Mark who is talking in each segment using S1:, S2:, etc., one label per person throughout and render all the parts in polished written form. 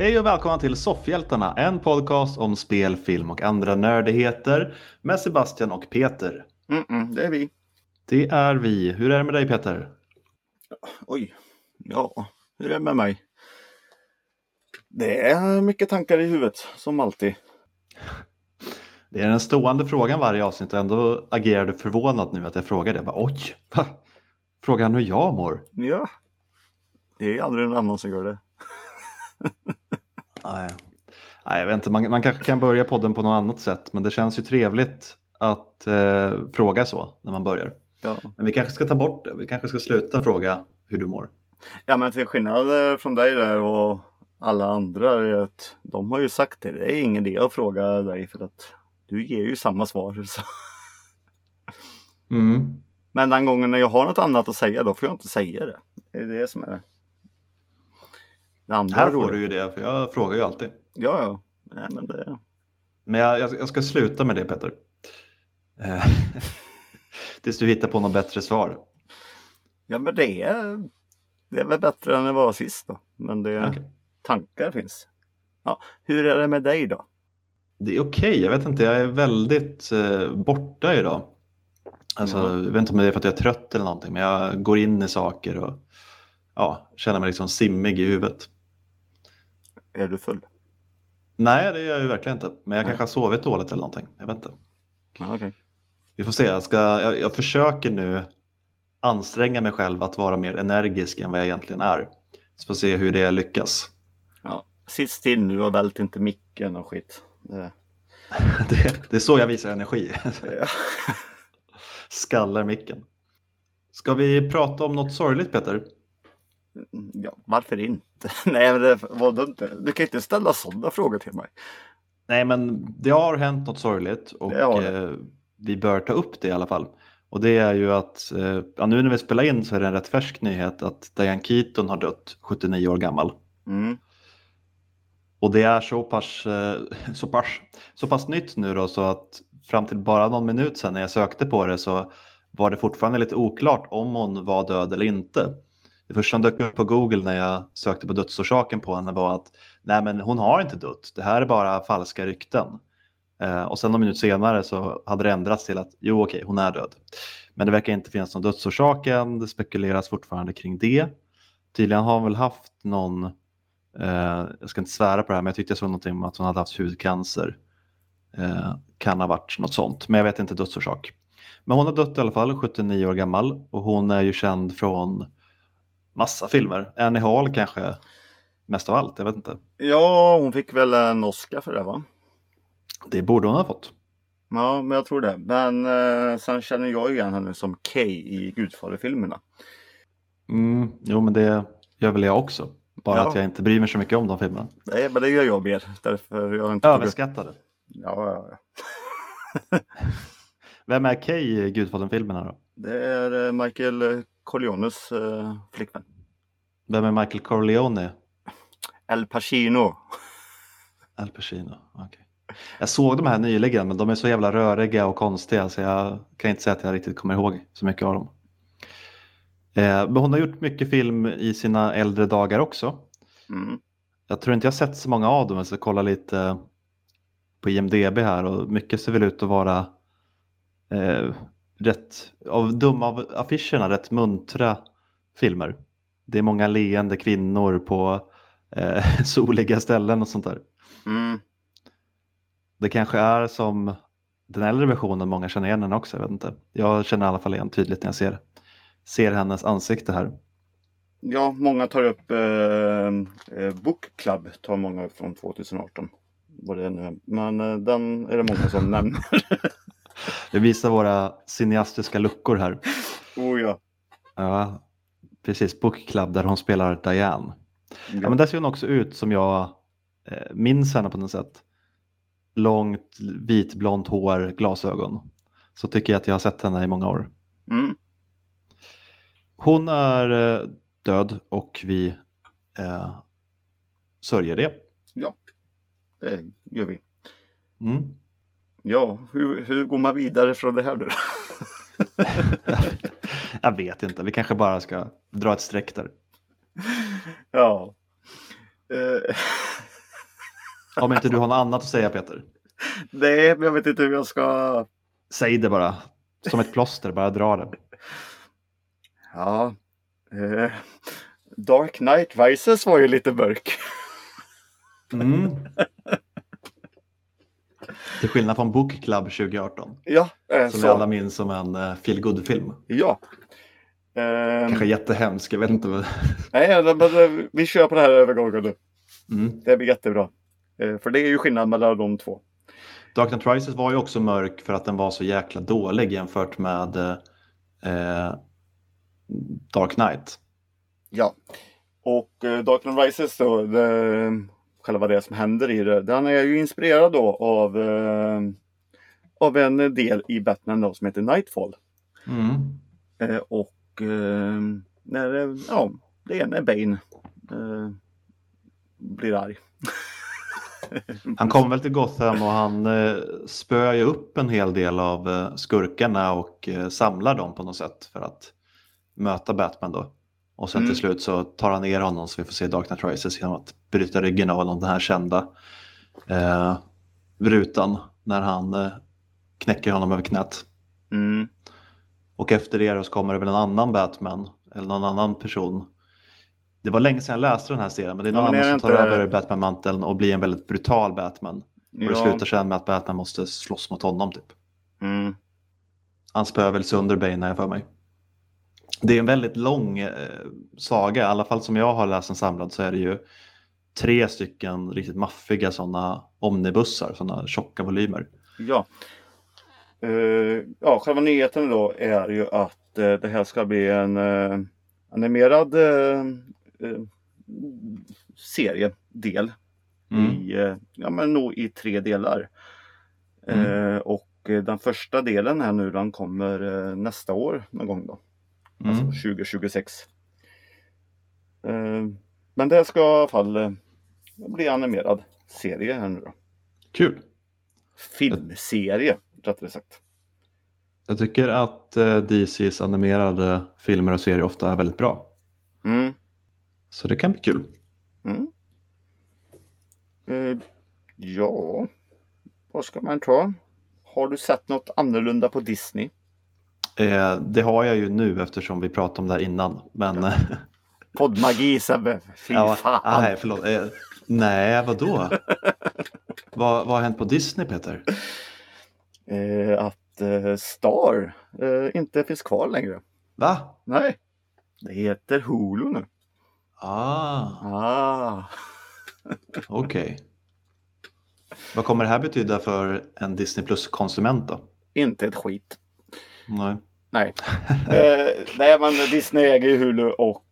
S1: Hej och välkomna till Soffhjältarna, en podcast om spel, film och andra nördigheter med Sebastian och Peter.
S2: Det är vi.
S1: Det är vi. Hur är det med dig, Peter?
S2: Oj, ja, hur är det med mig? Det är mycket tankar i huvudet, som alltid.
S1: Det är den stående frågan varje avsnitt och ändå agerar du förvånad nu att jag frågar det. Jag bara, oj, frågar han hur jag mår?
S2: Ja, det är aldrig någon annan som gör det.
S1: Nej, jag vet inte. Man kanske kan börja podden på något annat sätt, men det känns ju trevligt att fråga så när man börjar.
S2: Ja.
S1: Men vi kanske ska ta bort det. Vi kanske ska sluta fråga hur du mår.
S2: Ja, men till skillnad från dig där och alla andra är att de har ju sagt det. Det är ingen idé att fråga dig för att du ger ju samma svar. Så. Men den gången när jag har något annat att säga, då får jag inte säga det. Det är det som är det andra.
S1: Här får du ju det, för jag frågar ju alltid.
S2: Ja. Nej, men det...
S1: Men jag ska sluta med det, Peter. Tills du hittar på något bättre svar.
S2: Ja, men det är väl bättre än det var sist då. Men
S1: Okay.
S2: Tankar finns. Ja, hur är det med dig då?
S1: Det är okej. Jag vet inte, jag är väldigt borta idag. Alltså, jag vet inte om det är för att jag är trött eller någonting, men jag går in i saker och känner mig liksom simmig i huvudet.
S2: Är du full?
S1: Nej, det är jag ju verkligen inte. Men jag kanske har sovit dåligt eller någonting. Jag vet inte.
S2: Ja, okay.
S1: Vi får se. Jag försöker nu anstränga mig själv att vara mer energisk än vad jag egentligen är. Så får se hur det lyckas.
S2: Ja, sitt still nu och vält inte micken och skit.
S1: Det är så jag visar energi.
S2: Ja.
S1: Skallar micken. Ska vi prata om något sorgligt, Peter?
S2: Ja, varför inte? Nej, men det var dumt. Du kan inte ställa sådana frågor till mig.
S1: Nej, men det har hänt något sorgligt och vi bör ta upp det i alla fall. Och det är ju att nu när vi spelar in så är det en rätt färsk nyhet att Diane Keaton har dött, 79 år gammal. Och det är så pass nytt nu då, så att fram till bara någon minut sedan när jag sökte på det så var det fortfarande lite oklart om hon var död eller inte. Det första som dök upp på Google när jag sökte på dödsorsaken på henne var att nej, men hon har inte dött. Det här är bara falska rykten. Och sen någon minut senare så hade det ändrats till att hon är död. Men det verkar inte finnas någon dödsorsak än. Det spekuleras fortfarande kring det. Tydligen har hon väl haft någon, jag ska inte svära på det här, men jag tyckte jag såg någonting om att hon hade haft hudcancer. Kan ha varit något sånt, men jag vet inte dödsorsak. Men hon har dött i alla fall, 79 år gammal. Och hon är ju känd från massa filmer. Annie Hall kanske mest av allt, jag vet inte.
S2: Ja, hon fick väl en Oscar för det, va?
S1: Det borde hon ha fått.
S2: Ja, men jag tror det. Men sen känner jag igen henne som Kay i Gudfader-filmerna.
S1: Jo, men det gör väl jag också. Bara att jag inte bryr mig så mycket om de filmerna.
S2: Nej, men det gör jag mer. Därför jag inte
S1: överskattade.
S2: Ja.
S1: Vem är Kay i Gudfadern-filmerna då?
S2: Det är Michael Corleones flickvän.
S1: Vem är Michael Corleone?
S2: Al Pacino.
S1: Al Pacino, okej. Jag såg de här nyligen, men de är så jävla röriga och konstiga så jag kan inte säga att jag riktigt kommer ihåg så mycket av dem. Men hon har gjort mycket film i sina äldre dagar också. Jag tror inte jag sett så många av dem, så jag kollar lite på IMDb här och mycket ser väl ut att vara av affischerna rätt muntra filmer. Det är många leende kvinnor på soliga ställen och sånt där. Det kanske är som den äldre versionen, många känner igen den också, jag vet inte. Jag känner i alla fall igen tydligt när jag ser hennes ansikte här.
S2: Ja, många tar upp Book Club, tar många från 2018. Vad det är nu. Men den är det många som nämner.
S1: Det visar våra cineastiska luckor här.
S2: Ja.
S1: Ja, precis. Book Club där hon spelar Diane. Ja, men där ser hon också ut som jag minns henne på något sätt. Långt, vitblont hår, glasögon. Så tycker jag att jag har sett henne i många år. Hon är död och vi sörjer det.
S2: Ja, det gör vi. Ja, hur går man vidare från det här nu?
S1: Jag vet inte, vi kanske bara ska dra ett streck där.
S2: Ja.
S1: Om inte du har något annat att säga, Peter.
S2: Nej, men jag vet inte hur jag ska...
S1: Säg det bara. Som ett plåster, bara dra det.
S2: Ja. Dark Knight Rises var ju lite mörk.
S1: Mm. Till skillnad från Book Club 2018.
S2: Ja.
S1: Som vi alla minns som en feel good-film.
S2: Ja.
S1: Kanske jättehemsk, jag vet inte.
S2: Nej, men vi kör på det här övergången nu.
S1: Mm.
S2: Det blir jättebra. För det är ju skillnad mellan de två.
S1: Dark Knight Rises var ju också mörk för att den var så jäkla dålig jämfört med Dark Knight.
S2: Ja. Och Dark Knight Rises då, själva det som händer i det, den är ju inspirerad då av en del i Batman då som heter Nightfall.
S1: Mm.
S2: Det är när Bane blir arg.
S1: Han kommer väl till Gotham och han spöar ju upp en hel del av skurkarna och samlar dem på något sätt för att möta Batman då. Och sen till slut så tar han ner honom så vi får se Dark Knight Rises genom att bryta ryggen av honom, den här kända rutan när han knäcker honom över knät.
S2: Mm.
S1: Och efter det så kommer det väl en annan Batman eller någon annan person. Det var länge sedan jag läste den här serien, men det är någon annan som tar över Batman-manteln och blir en väldigt brutal Batman. Och det slutar sen med att Batman måste slåss mot honom typ.
S2: Mm.
S1: Han spöar väl sönder Bane här för mig. Det är en väldigt lång saga, i alla fall som jag har läst en samlad så är det ju 3 stycken riktigt maffiga sådana omnibussar, sådana tjocka volymer.
S2: Ja. Själva nyheten då är ju att det här ska bli en animerad seriedel i 3 delar. Och den första delen här nu, den kommer nästa år någon gång då. Alltså 2026. Men det ska i alla fall bli animerad serie här nu då.
S1: Kul!
S2: Filmserie, rättare sagt.
S1: Jag tycker att DCs animerade filmer och serier ofta är väldigt bra. Så det kan bli kul.
S2: Ja, vad ska man ta? Har du sett något annorlunda på Disney?
S1: Det har jag ju nu eftersom vi pratade om det här innan. Men...
S2: Poddmagi, Sebbe. Fy fan.
S1: Nej, förlåt. Nej, vadå? Vad har hänt på Disney, Peter?
S2: Att Star inte finns kvar längre.
S1: Va?
S2: Nej, det heter Hulu nu.
S1: Okej. Vad kommer det här betyda för en Disney Plus-konsument då?
S2: Inte ett skit.
S1: Nej.
S2: Nej, men Disney äger ju Hulu och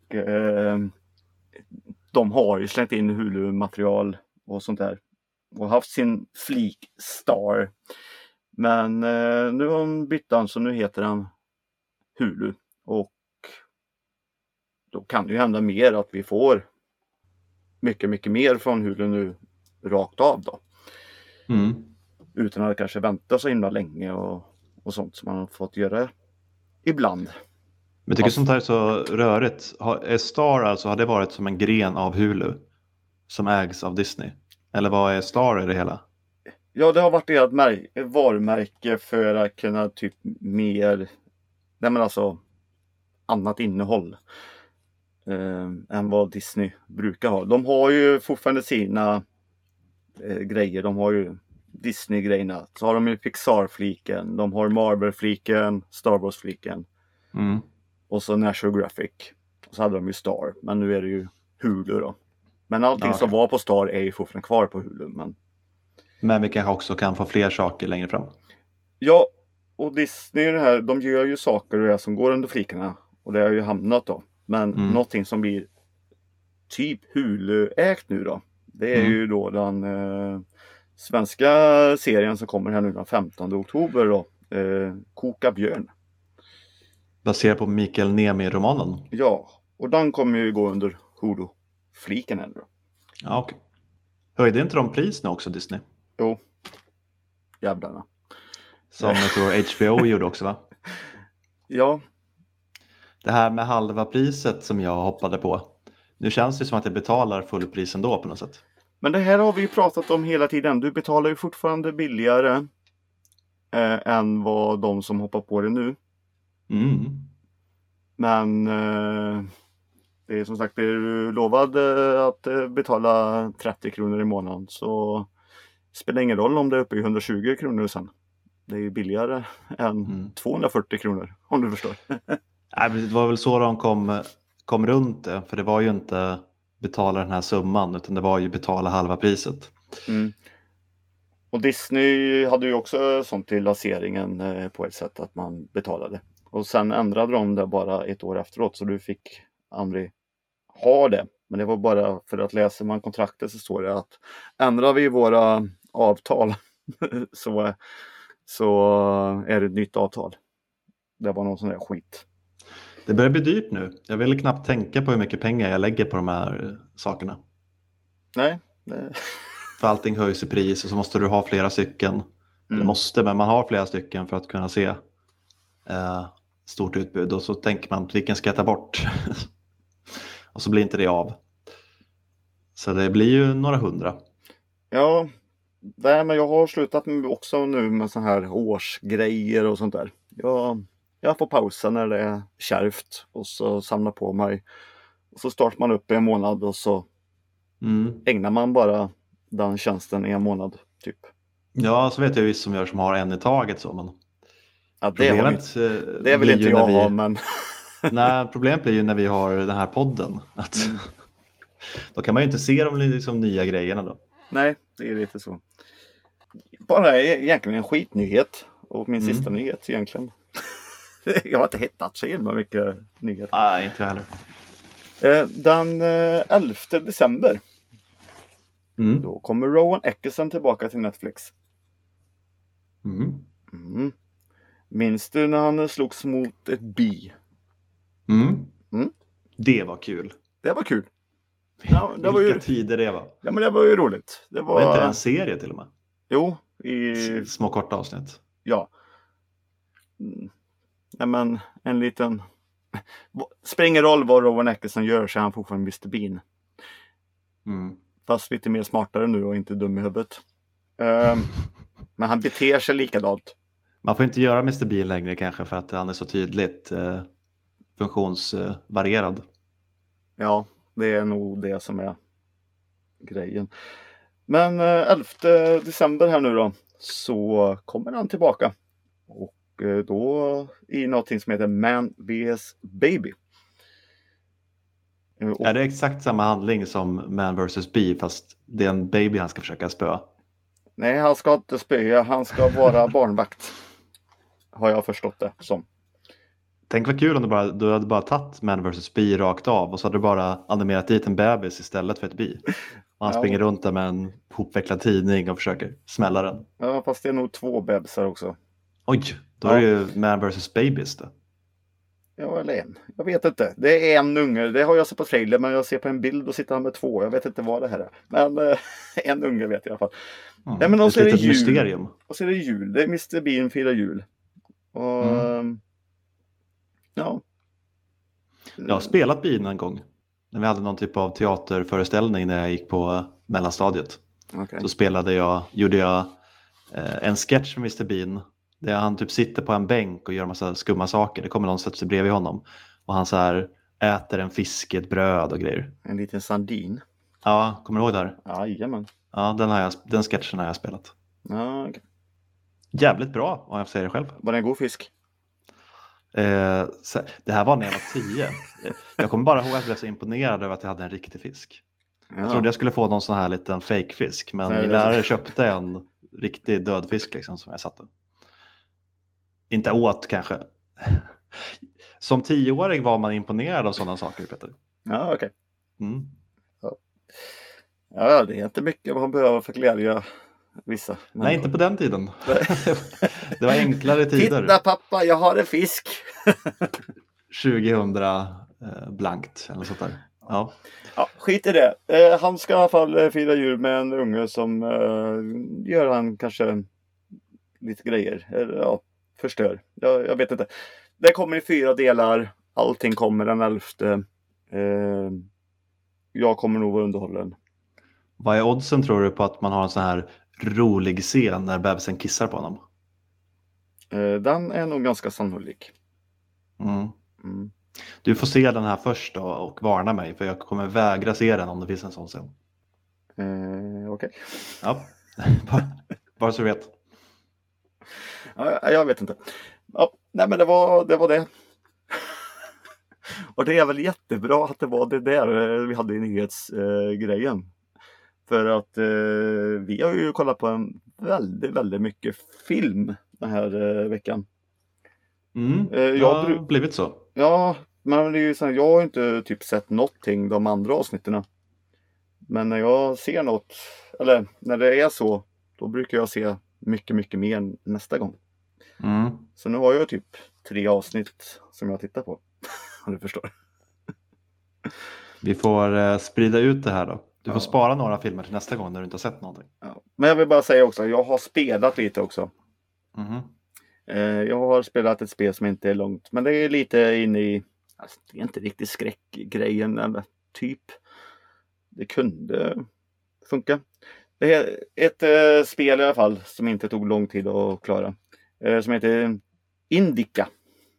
S2: de har ju slängt in Hulu-material och sånt där. Och haft sin flik Star. Men nu har de bytt han, så nu heter han Hulu. Och då kan det ju hända mer att vi får mycket, mycket mer från Hulu nu rakt av då. Utan att kanske vänta så himla länge och sånt som man har fått göra ibland.
S1: Men tycker sånt här är så rörigt. Är Star alltså, har det varit som en gren av Hulu som ägs av Disney? Eller vad är Star i det hela?
S2: Ja, det har varit ert varumärke för att kunna typ mer, annat innehåll än vad Disney brukar ha. De har ju fortfarande sina grejer. De har ju Disney-grejerna. Så har de ju Pixar-fliken. De har Marvel-fliken, Star Wars-fliken. Och så National Geographic. Och så hade de ju Star. Men nu är det ju Hulu då. Men allting som var på Star är ju fortfarande kvar på Hulu.
S1: Men vi kanske också kan få fler saker längre fram.
S2: Ja, och Disney det här, de gör ju saker som går under flikarna. Och det har ju hamnat då. Men någonting som blir typ Hulu-ägt nu då. Det är ju då den svenska serien som kommer här nu den 15 oktober då. Koka björn.
S1: Baserat på Mikael Niemi-romanen.
S2: Ja, och den kommer ju gå under Hulu-fliken ändå.
S1: Ja, okej. Höjde inte de priserna också, Disney?
S2: Jo. Jävlarna.
S1: Som jag tror HBO gjorde också, va?
S2: Ja.
S1: Det här med halva priset som jag hoppade på. Nu känns det som att jag betalar fullpris ändå på något sätt.
S2: Men det här har vi ju pratat om hela tiden. Du betalar ju fortfarande billigare än vad de som hoppar på det nu. Men det är som sagt, är du lovad att betala 30 kronor i månaden, så spelar ingen roll om det är uppe i 120 kronor sen. Det är ju billigare än 240 kronor, om du förstår.
S1: Nej, det var väl så de kom runt det, för det var ju inte betala den här summan, utan det var ju betala halva priset.
S2: Och Disney hade ju också sånt till lanseringen på ett sätt att man betalade. Och sen ändrade de det bara ett år efteråt, så du fick aldrig ha det. Men det var bara för att läser man kontraktet så står det att ändrar vi våra avtal så är det ett nytt avtal. Det var någon sån där skit.
S1: Det börjar bli dyrt nu. Jag vill knappt tänka på hur mycket pengar jag lägger på de här sakerna.
S2: Nej.
S1: För allting höjs i pris och så måste du ha flera stycken. Eller måste, men man har flera stycken för att kunna se stort utbud. Och så tänker man, vilken ska jag ta bort? Och så blir inte det av. Så det blir ju några hundra.
S2: Ja, men jag har slutat också nu med så här årsgrejer och sånt där. Jag får pausa när det är kärvt och så samlar på mig. Och så startar man upp i en månad och så ägnar man bara den tjänsten i en månad typ.
S1: Ja, så vet jag visst som gör som har en i taget så. Men
S2: ja, det vill inte jag ha, men...
S1: Nej, problemet blir ju när vi har den här podden. Att då kan man ju inte se de liksom nya grejerna då.
S2: Nej, det är lite så. Bara egentligen en skitnyhet. Och min sista nyhet egentligen. Jag har inte hittat så himla mycket nyheter.
S1: Nej, inte jag heller.
S2: Den 11 december. Då kommer Rowan Atkinson tillbaka till Netflix. Minns du när han slogs mot ett bi?
S1: Det var kul.
S2: Det var kul.
S1: Ja, det var ju tider det var.
S2: Ja, men det var ju roligt. Det
S1: var inte en serie till och med?
S2: Jo.
S1: Små korta avsnitt.
S2: Ja. Nej, men en liten... Spelar ingen roll vad Rowan Atkinson gör, så är han fortfarande Mr. Bean. Fast lite mer smartare nu och inte dum i huvudet. Men han beter sig likadant.
S1: Man får inte göra Mr. Bean längre kanske för att han är så tydligt funktionsvarierad.
S2: Ja, det är nog det som är grejen. Men 11 december här nu då, så kommer han tillbaka. Och då i någonting som heter Man vs Baby.
S1: Är det exakt samma handling som Man vs Bee, fast det är en baby han ska försöka spöa?
S2: Nej, han ska inte spöa, han ska vara barnvakt. Har jag förstått det som.
S1: Tänk vad kul om du hade bara tagit Man vs Bee rakt av och så hade du bara animerat dit en bebis istället för ett bi. Och han springer runt där med en hopvecklad tidning och försöker smälla den.
S2: Ja, fast det är nog 2 bebisar också.
S1: Oj, då är det ju Man vs Babies då.
S2: Ja, eller en. Jag vet inte. Det är en unge. Det har jag sett på trailer, men jag ser på en bild och sitter han med 2. Jag vet inte vad det här är. Men en unge vet jag i alla fall. Nej, men också är det jul.
S1: Mysterium.
S2: Och så är det jul. Det är Mr. Bean firar jul. Och ja.
S1: Jag har spelat Bean en gång. När vi hade någon typ av teaterföreställning när jag gick på mellanstadiet.
S2: Okay.
S1: Så gjorde jag en sketch med Mr. Bean. Där han typ sitter på en bänk och gör massa skumma saker. Det kommer någon sätta sig bredvid honom. Och han så här äter en fisk i ett bröd och grejer.
S2: En liten sardin.
S1: Ja, kommer du ihåg det här?
S2: Ja, jajamän.
S1: Ja, den sketchen har jag spelat.
S2: Ja, okay.
S1: Jävligt bra om jag säger det själv.
S2: Var det en god fisk?
S1: Det här var när jag var 10. Jag kommer bara ihåg att jag blev så imponerad över att jag hade en riktig fisk. Ja. Jag trodde jag skulle få någon sån här liten fake-fisk. Men min lärare köpte en riktig dödfisk liksom, som jag satte. Inte åt kanske. Som 10-åring var man imponerad av sådana saker, Peter.
S2: Ja, okej. Ja, det är inte mycket man behöver för glädje vissa.
S1: Nej, inte på den tiden. Det var enklare tider.
S2: Titta pappa, jag har en fisk.
S1: 2000 blankt eller sånt där. Ja.
S2: Ja, skit i det. Han ska i alla fall fira jul med en unge som gör han kanske lite grejer. Ja, förstör. Jag vet inte. Det kommer i 4 delar. Allting kommer den 11. Jag kommer nog vara underhållen.
S1: Vad är oddsen tror du på att man har en sån här rolig scen när bebisen kissar på honom?
S2: Den är nog ganska sannolik.
S1: Mm.
S2: Mm.
S1: Du får se den här först då och varna mig för jag kommer vägra se den om det finns en sån scen.
S2: Okej.
S1: Ja, bara så du vet.
S2: Ja, jag vet inte. Ja, nej men det var det. Och det är väl jättebra att det var det där vi hade i nyhetsgrejen. För att vi har ju kollat på en väldigt mycket film den här veckan.
S1: Det har blivit så.
S2: Ja, men det är ju så här, jag har inte typ sett någonting de andra avsnitten. Men när jag ser något, eller när det är så, då brukar jag se mycket mer nästa gång. Så nu har jag typ 3 avsnitt som jag tittar på. Om du förstår.
S1: Vi får sprida ut det här då. Du får spara några filmer till nästa gång när du inte har sett någonting.
S2: Ja. Men jag vill bara säga också, jag har spelat lite också. Jag har spelat ett spel som inte är långt, men det är lite inne i, alltså, det är inte riktigt skräckgrejen eller typ. Det kunde funka. Det är ett spel i alla fall som inte tog lång tid att klara. Som heter Indica.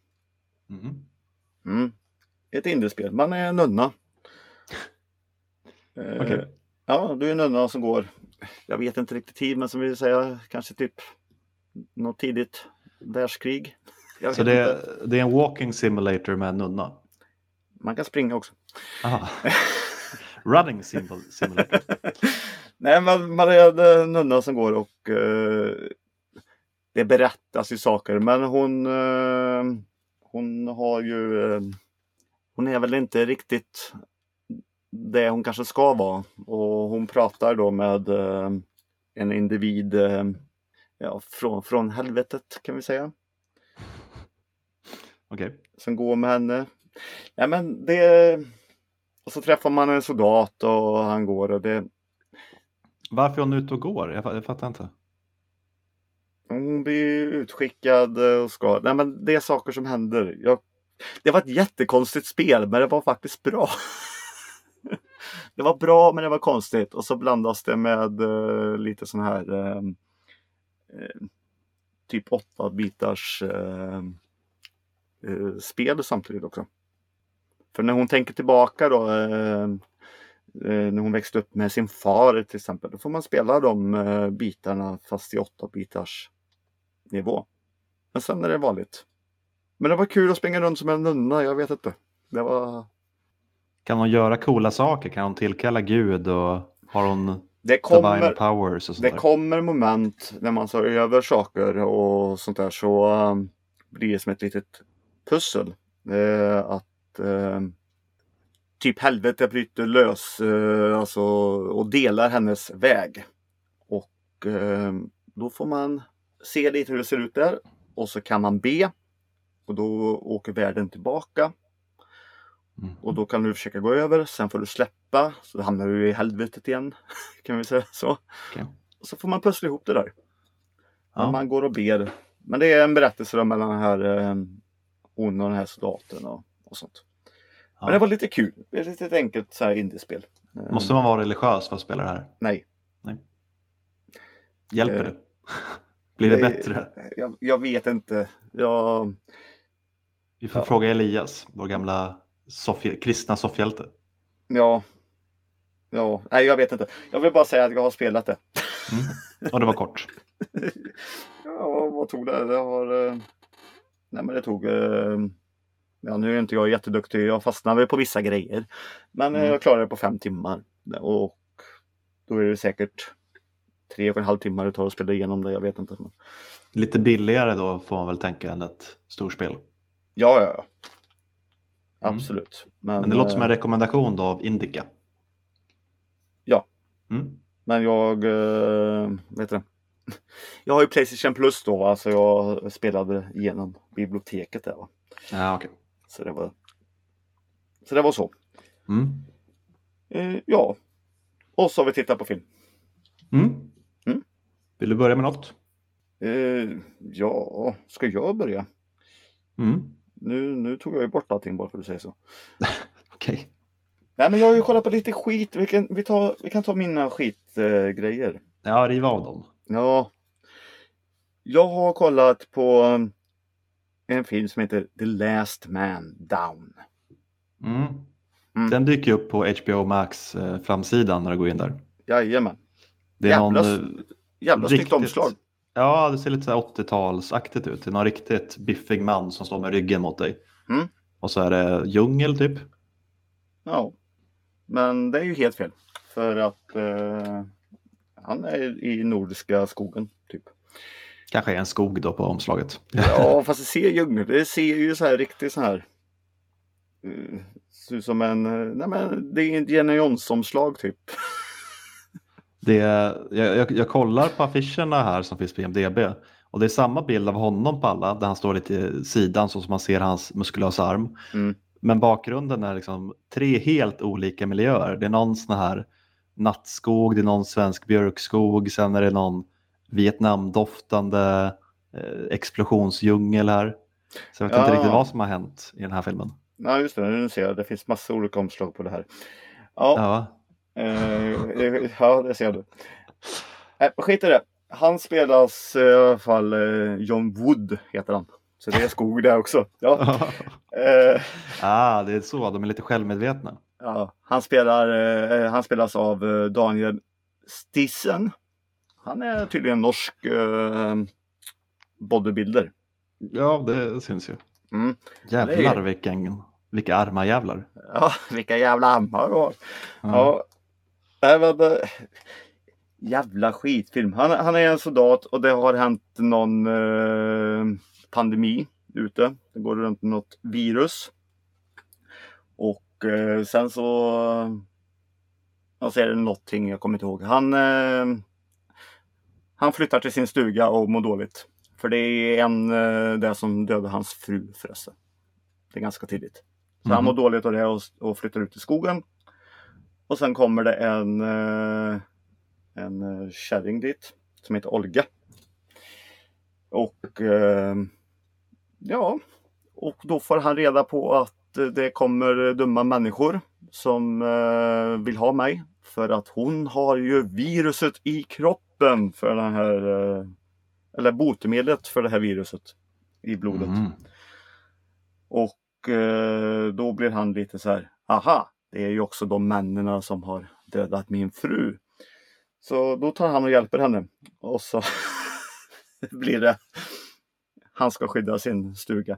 S2: Ett indiespel. Man är en nunna.
S1: Okay.
S2: Ja, du är en nunna som går, jag vet inte riktigt tid, men som vi säger kanske typ något tidigt världskrig.
S1: Så det är en walking simulator med en nunna?
S2: Man kan springa också.
S1: Running simulator?
S2: Nej, man är en nunna som går och det berättas ju saker, men hon har ju hon är väl inte riktigt det hon kanske ska vara, och hon pratar då med en individ från helvetet kan vi säga.
S1: Okej.
S2: Som går med henne. Ja, men det, och så träffar man en soldat och han går och det.
S1: Varför är hon ute och går? Jag fattar inte.
S2: Hon blir utskickad och ska. Nej, men det är saker som händer. Det var ett jättekonstigt spel, men det var faktiskt bra. Det var bra, men det var konstigt. Och så blandas det med lite sån här typ 8-bitars spel samtidigt också. För när hon tänker tillbaka då, när hon växte upp med sin far till exempel, då får man spela de bitarna fast i 8-bitars nivå. Men sen är det vanligt. Men det var kul att springa runt som en nunna, jag vet inte. Det var...
S1: Kan hon göra coola saker? Kan hon tillkalla Gud och har hon divine powers och sånt
S2: där? Det kommer moment när man tar över saker och sånt där, så blir det som ett litet pussel. Att typ helvete bryter lös alltså, och delar hennes väg. Och då får man se lite hur det ser ut där. Och så kan man be. Och då åker världen tillbaka. Och då kan du försöka gå över. Sen får du släppa. Så hamnar du i helvetet igen. Kan vi säga så.
S1: Okay.
S2: Och så får man pussla ihop det där. Ja. Man går och ber. Men det är en berättelse då mellan den här hon och den här soldaten och sånt. Ja. Men det var lite kul. Det är lite enkelt så här indiespel.
S1: Måste man vara religiös för att spela det här?
S2: Nej.
S1: Hjälper det? Blir det bättre?
S2: Jag vet inte.
S1: Vi får fråga Elias, vår gamla kristna soffhjälte.
S2: Ja. Nej, jag vet inte. Jag vill bara säga att jag har spelat det.
S1: Och det var kort.
S2: Ja, vad tog det? Nej, men det tog... Ja, nu är inte jag jätteduktig. Jag fastnade på vissa grejer. Men jag klarade det på 5 timmar. Och då är det säkert 3,5 timmar det tar att spela igenom det. Jag vet inte.
S1: Lite billigare då får man väl tänka än ett storspel.
S2: Ja. Absolut.
S1: Men det låter som en rekommendation då av Indica.
S2: Ja. Men jag vet det. Jag har ju PlayStation Plus då, va? Så jag spelade genom biblioteket där, va?
S1: Ja, okej.
S2: Så det var så. Ja. Och så har vi tittat på film.
S1: Vill du börja med något?
S2: Ja, ska jag börja? Nu tog jag ju bort allting bara för att du säger så.
S1: Okej.
S2: Nej, men jag har ju kollat på lite skit. Vi kan ta mina skitgrejer.
S1: Ja, riva av dem.
S2: Ja. Jag har kollat på en film som heter The Last Man Down.
S1: Mm.
S2: Mm.
S1: Den dyker upp på HBO Max framsidan när du går in där.
S2: Jajamän.
S1: Det är någon
S2: Jävla snyggt omslag.
S1: Ja, det ser lite så här 80-talsaktigt ut. Det är någon riktigt biffig man som står med ryggen mot dig.
S2: Mm.
S1: Och så är det djungel typ.
S2: Ja. Men det är ju helt fel. För att han är i nordiska skogen typ.
S1: Kanske är en skog då på omslaget.
S2: Ja, fast det ser djungel. Det ser ju så här riktigt så här. Ser ut som det är Indiana Jones-omslag typ.
S1: Jag kollar på affischerna här som finns på IMDb. Och det är samma bild av honom på alla. Där han står lite i sidan så som man ser hans muskulösa arm.
S2: Mm.
S1: Men bakgrunden är liksom 3 helt olika miljöer. Det är någon sån här nattskog, det är någon svensk björkskog. Sen är det någon Vietnamdoftande explosionsdjungel här. Så jag vet inte riktigt vad som har hänt i den här filmen.
S2: Ja, just det. Nu ser jag. Det finns massa olika omslag på det här. Ja. Ja, det ser du. Skit i det. Han spelas i alla fall John Wood heter han. Så det är skog där också. Ja.
S1: Det är så. De är lite självmedvetna.
S2: Ja, han spelas av Daniel Stissen. Han är tydligen norsk bodybuilder.
S1: Ja, det syns ju.
S2: Mm.
S1: Jävlar vilka armar jävlar.
S2: Ja, vilka jävla armar du har. Ja. Ja. Jävla skitfilm. Han är en soldat och det har hänt någon pandemi ute. Det går runt något virus. Och sen så är det någonting jag kommer inte ihåg. Han flyttar till sin stuga och mår dåligt. För det är det som dödade hans fru förresten. Det är ganska tidigt. Så han mår dåligt av det och flyttar ut i skogen. Och sen kommer det en kärring dit som heter Olga. Och och då får han reda på att det kommer dumma människor som vill ha mig. För att hon har ju viruset i kroppen för den här, eller botemedlet för det här viruset i blodet. Och då blir han lite så här, aha, det är ju också de männen som har dödat min fru. Så då tar han och hjälper henne. Och så blir det, han ska skydda sin stuga.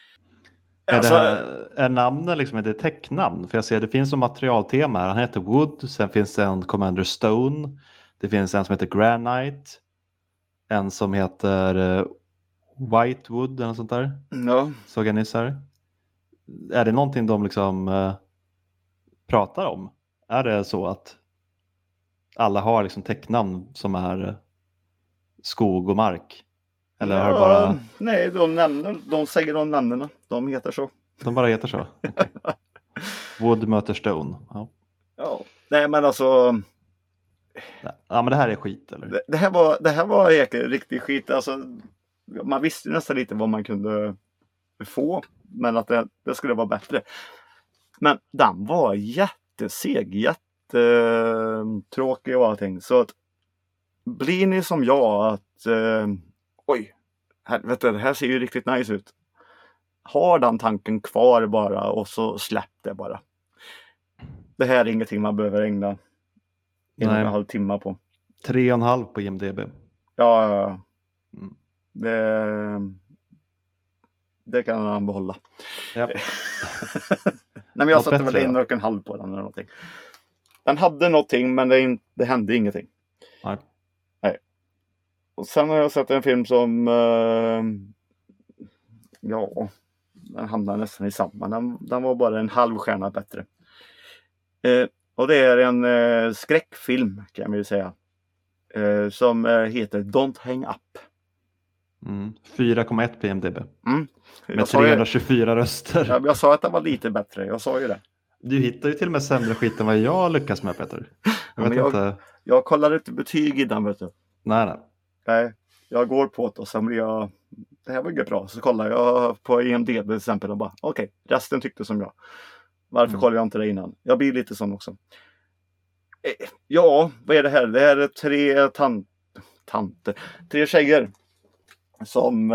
S1: Är namnen liksom ett tecknamn? För jag ser det finns som materialtema här. Han heter Wood, sen finns det en Commander Stone. Det finns en som heter Granite. En som heter Whitewood eller något sånt där.
S2: Ja.
S1: Såg jag nyss här. Är det någonting de liksom pratar om? Är det så att alla har liksom tecknamn som är skog och mark? Eller har det bara...
S2: Nej, de säger de namnen. De heter så.
S1: De bara heter så? Okay. Wood möter Stone.
S2: Ja. Nej, men alltså...
S1: Ja, men det här är skit, eller?
S2: Det här var riktigt skit. Alltså, man visste nästan lite vad man kunde få. Men att det skulle vara bättre. Men den var jätteseg. Jättetråkig och allting. Så att blir ni som jag att... oj, helvete, det här ser ju riktigt nice ut. Har den tanken kvar bara och så släpp det bara. Det här är ingenting man behöver ägna 1,5 timmar på.
S1: 3,5 på IMDb.
S2: Ja. Det kan han behålla.
S1: Ja.
S2: Nej, men jag satte väl 1,5 på den eller någonting. Den hade någonting men det hände ingenting.
S1: Nej.
S2: Och sen har jag sett en film som den hamnar nästan i samma. Den var bara en halv stjärna bättre. Och det är en skräckfilm kan man ju säga. Som heter Don't Hang Up.
S1: 4,1 på IMDb. Med 324 röster.
S2: Ja, jag sa att det var lite bättre. Jag sa ju det.
S1: Du hittar ju till och med sämre skit än vad jag lyckas med, Peter.
S2: Jag kollar inte betyg innan, vet du.
S1: Nej.
S2: Jag går på det och sen blir jag... Det här var ju bra. Så kollar jag på IMDb till exempel och bara okej, resten tyckte som jag. Varför kollade jag inte det innan? Jag blir lite sån också. Ja, vad är det här? Det här är tre tjejer som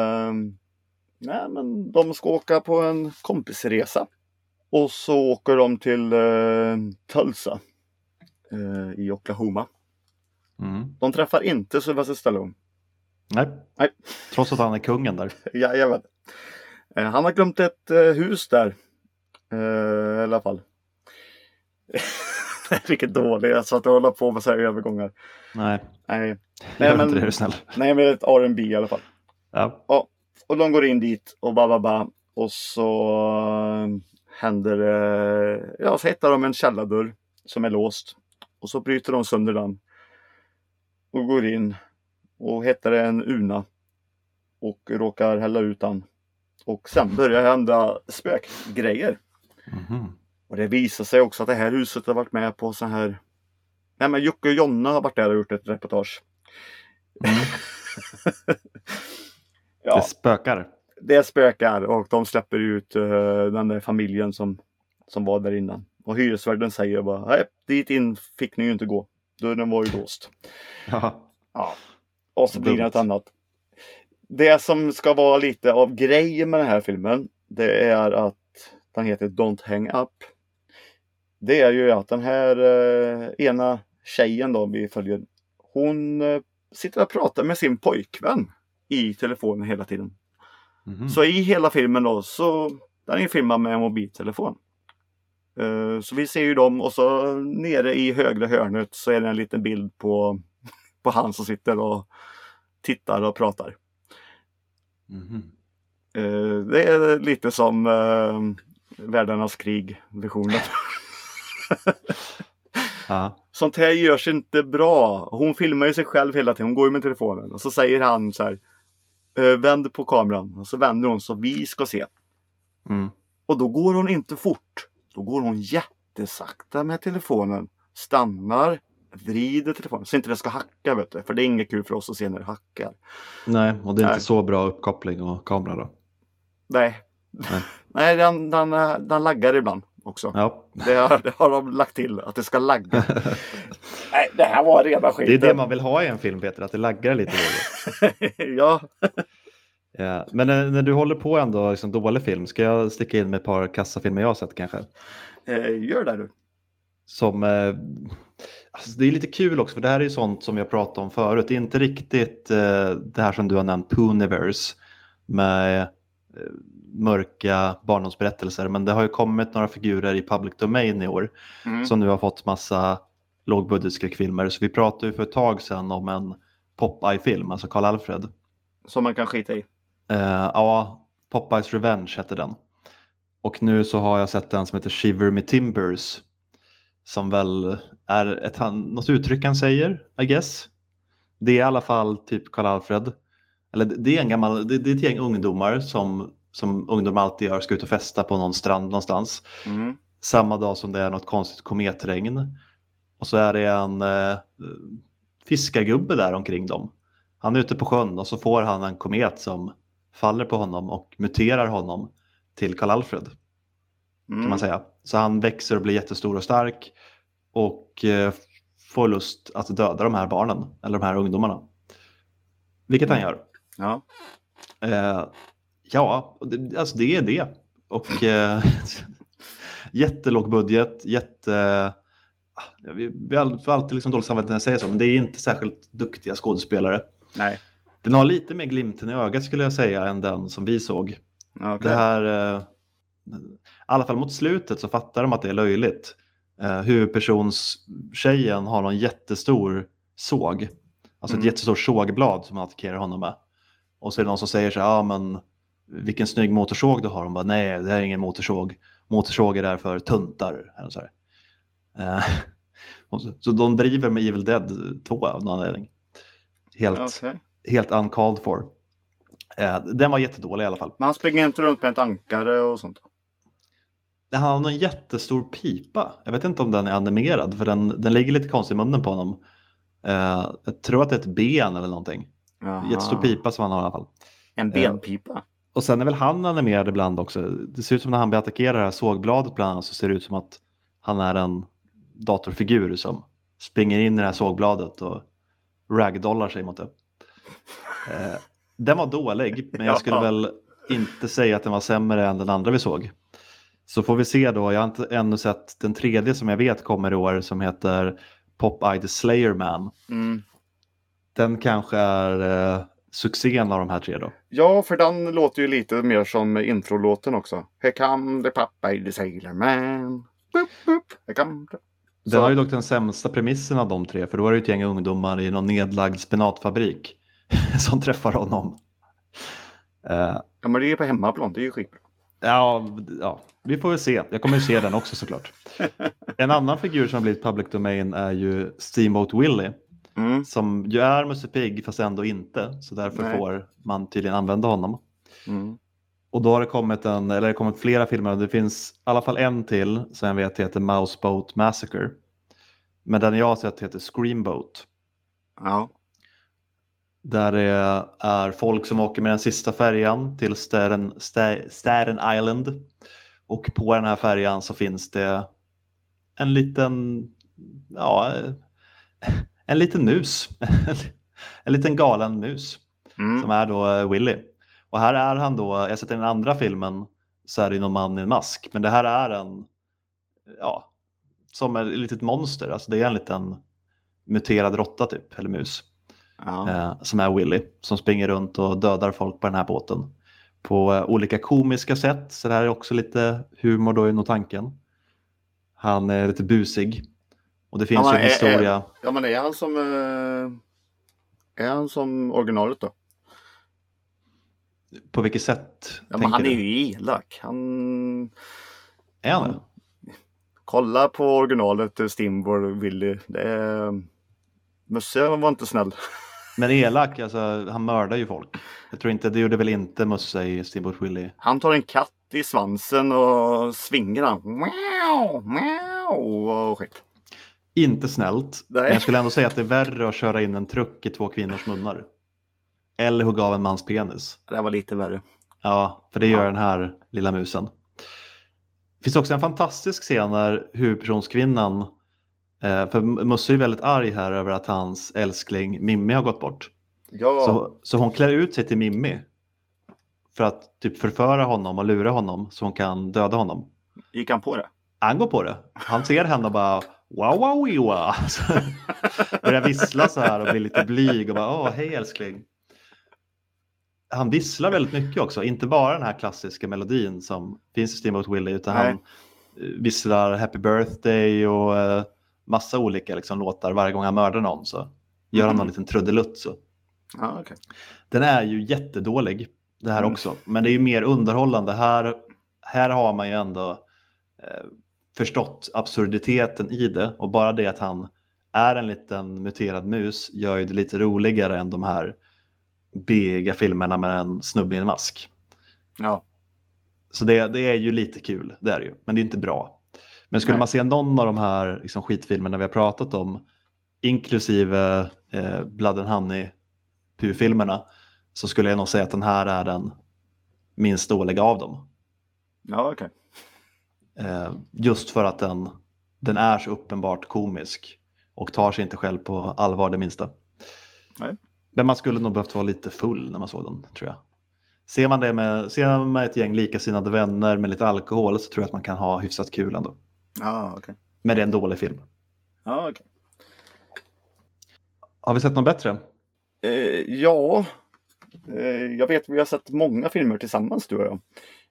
S2: men de ska åka på en kompisresa. Och så åker de till Tulsa i Oklahoma. De träffar inte Sylvester Stallone.
S1: Nej. Trots att han är kungen där.
S2: Jajamän. Han har glömt ett hus där. I alla fall. Vilket dåligt. Alltså att hålla på med så här övergångar.
S1: Nej.
S2: Men,
S1: inte det, snäll.
S2: Nej, men ett R&B i alla fall.
S1: Ja.
S2: Och de går in dit och och så händer så hittar de en källardörr som är låst. Och så bryter de sönder den. Och går in och hittar en urna. Och råkar hälla ut den. Och sen börjar hända spökgrejer. Och det visar sig också att det här huset har varit med på så här... Nej, men Jocke och Jonna har varit där och gjort ett reportage.
S1: Ja. Det spökar.
S2: Det spökar och de släpper ut den där familjen som var där innan. Och hyresvärden säger bara, nej, dit in fick ni ju inte gå. Dörren var ju låst. Ja. Och så blir det något annat. Det som ska vara lite av grejen med den här filmen, det är att den heter Don't Hang Up. Det är ju att den här ena tjejen då vi följer, hon sitter och pratar med sin pojkvän i telefonen hela tiden. Så i hela filmen då, så den är filmad med en mobiltelefon. Så vi ser ju dem och så nere i högra hörnet så är det en liten bild på han som sitter och tittar och pratar. Det är lite som Världarnas krig-versionen. Sånt här görs inte bra. Hon filmar ju sig själv hela tiden. Hon går ju med telefonen och så säger han så här, vänd på kameran. Och så vänder hon så vi ska se. Och då går hon inte fort. Då går hon jättesakta med telefonen. Stannar, vrider telefonen. Så inte det ska hacka, vet du. För det är inget kul för oss att se när det hackar.
S1: Nej, och det är inte så bra uppkoppling och kamera då.
S2: Nej, den laggar ibland också.
S1: Ja.
S2: Det har de lagt till, att det ska lagga. Nej, det här var rena skiten.
S1: Det är det man vill ha i en film, Peter, att det laggar lite.
S2: Ja.
S1: Ja. Men när du håller på ändå liksom dålig film, ska jag sticka in med ett par kassafilmer jag har sett kanske?
S2: Gör det du.
S1: Som, alltså det är lite kul också, för det här är ju sånt som jag pratade om förut. Det är inte riktigt det här som du har nämnt, Pooniverse, med mörka barndomsberättelser, men det har ju kommit några figurer i public domain i år som nu har fått massa lågbudgetskräckfilmer. Så vi pratade ju för ett tag sedan om en Popeye-film, alltså Karl Alfred.
S2: Som man kan skita i.
S1: Ja, Popeyes Revenge heter den. Och nu så har jag sett den som heter Shiver Me Timbers, som väl är något uttryck han säger, I guess. Det är i alla fall typ Karl Alfred. Eller det är det är ett gäng ungdomar som ungdomar alltid gör, ska ut och festa på någon strand någonstans. Samma dag som det är något konstigt kometregn. Och så är det en fiskargubbe där omkring dem. Han är ute på sjön och så får han en komet som faller på honom och muterar honom till Karl Alfred. Kan man säga. Så han växer och blir jättestor och stark och får lust att döda de här barnen, eller de här ungdomarna. Vilket han gör.
S2: Ja.
S1: Ja, alltså det är det. Och jättelåg budget, vi har alltid liksom dåligt samvete när jag säger så, men det är inte särskilt duktiga skådespelare.
S2: Nej.
S1: Den har lite mer glimten i ögat skulle jag säga än den som vi såg.
S2: Okay.
S1: Det här, i alla fall mot slutet så fattar de att det är löjligt. Huvudpersons-tjejen har någon jättestor såg. Alltså ett jättestort sågblad som man attackerar honom med. Och så är det någon som säger så här, ja men vilken snygg motorsåg du har. De bara, nej det här är ingen motorsåg. Motorsåg är där för tuntar. Eller så här. Så de driver med Evil Dead 2 av någon anledning. Helt uncalled for. Den var jättedålig i alla fall.
S2: Men han springer inte runt med ett ankare och sånt.
S1: Han har en jättestor pipa. Jag vet inte om den är animerad, för den ligger lite konstigt i munnen på honom. Jag tror att det är ett ben eller någonting. Jaha. Jättestor pipa som han har i alla fall.
S2: En benpipa?
S1: Och sen är väl han animerad ibland också. Det ser ut som när han blir attackerad det här sågbladet bland annat, så ser det ut som att han är en datorfigur som springer in i det här sågbladet och ragdollar sig mot det. Den var dålig, men jag skulle väl inte säga att den var sämre än den andra vi såg. Så får vi se då. Jag har inte ännu sett den tredje som jag vet kommer i år, som heter Popeye the Slayer Man. Den kanske är succén av de här 3 då.
S2: Ja, för den låter ju lite mer som introlåten också. Here come the Popeye the Sailor Man. Boop, boop. Here come the...
S1: Den har ju dock den sämsta premissen av de 3, för då är det ju ett gäng ungdomar i någon nedlagd spenatfabrik som träffar honom.
S2: Ja, men det är på hemmaplan, det är ju skitbra.
S1: Ja, vi får väl se. Jag kommer ju se den också såklart. En annan figur som har blivit public domain är ju Steamboat Willie. Som ju är Musse Pigg fast ändå inte. Så därför får man tydligen använda honom. Och då har det kommit flera filmer. Det finns i alla fall en till som jag vet heter Mouseboat Massacre. Men den jag har sett heter Screamboat.
S2: Ja.
S1: Där det är folk som åker med den sista färjan till Staten Island. Och på den här färjan så finns det en liten mus. En liten galen mus. Som är då Willy. Och här är han då, jag har sett i den andra filmen så är det någon man i en mask. Men det här är som ett litet monster. Alltså det är en liten muterad råtta typ, eller mus. Som är Willy, som springer runt och dödar folk på den här båten. På olika komiska sätt. Så det här är också lite humor då i nog tanken. Han är lite busig. Och det finns ju en historia.
S2: Men är han som originalet då?
S1: På vilket sätt?
S2: Ja, men han är ju elak.
S1: Är han?
S2: Kolla på originalet Steamboat Willie. Musse var inte snäll.
S1: Men elak, alltså han mördar ju folk. Jag tror inte, det gjorde väl inte Musse i Steamboat Willie.
S2: Han tar en katt i svansen och svingar han. Meow, meow och skit.
S1: Inte snällt. Men jag skulle ändå säga att det är värre att köra in en truck i 2 kvinnors munnar. Eller hugga av en mans penis.
S2: Det var lite värre.
S1: Ja, för det gör den här lilla musen. Det finns också en fantastisk scen när huvudpersonskvinnan, för Musse är väldigt arg här över att hans älskling Mimmi har gått bort.
S2: Ja.
S1: Så hon klär ut sig till Mimmi för att typ förföra honom och lura honom så hon kan döda honom.
S2: Gick han på det?
S1: Han går på det. Han ser henne och bara wow wow wow. Börjar vissla så här och blir lite blyg och bara hej älskling. Han visslar väldigt mycket också. Inte bara den här klassiska melodin som finns i Steamboat Willie, utan han visslar Happy Birthday och massa olika liksom, låtar varje gång han mördar någon. Så gör han någon liten trudelutt. Så.
S2: Okay.
S1: Den är ju jättedålig, det här också. Men det är ju mer underhållande. Här har man ju ändå förstått absurditeten i det. Och bara det att han är en liten muterad mus gör ju det lite roligare än de här biga filmerna med en snubbe i en mask.
S2: Ja.
S1: Så det är ju lite kul, det är det ju. Men det är inte bra. Men skulle man se någon av de här liksom, skitfilmerna vi har pratat om, inklusive Blood and Honey Pooh-filmerna, så skulle jag nog säga att den här är den minst dåliga av dem.
S2: Ja, okej.
S1: Just för att den är så uppenbart komisk och tar sig inte själv på allvar det minsta.
S2: Nej.
S1: Men man skulle nog behövt vara lite full när man såg den, tror jag. Ser man med ett gäng likasinnade vänner med lite alkohol så tror jag att man kan ha hyfsat kul ändå.
S2: Ja, okej.
S1: Men det är en dålig film.
S2: Ja, okej.
S1: Har vi sett något bättre?
S2: Ja. Jag vet att vi har sett många filmer tillsammans, du och jag.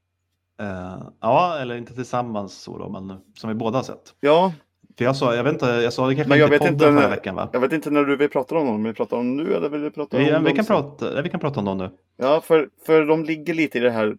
S1: Ja, eller inte tillsammans så då, men som vi båda har sett.
S2: Ja.
S1: För jag sa det kanske
S2: men jag
S1: inte
S2: vet
S1: podden
S2: inte
S1: förra veckan, va?
S2: Jag vet inte när du vill prata om dem. Vi pratar om nu eller vill vi prata om dem?
S1: Vi kan prata om dem nu.
S2: Ja, för de ligger lite i det här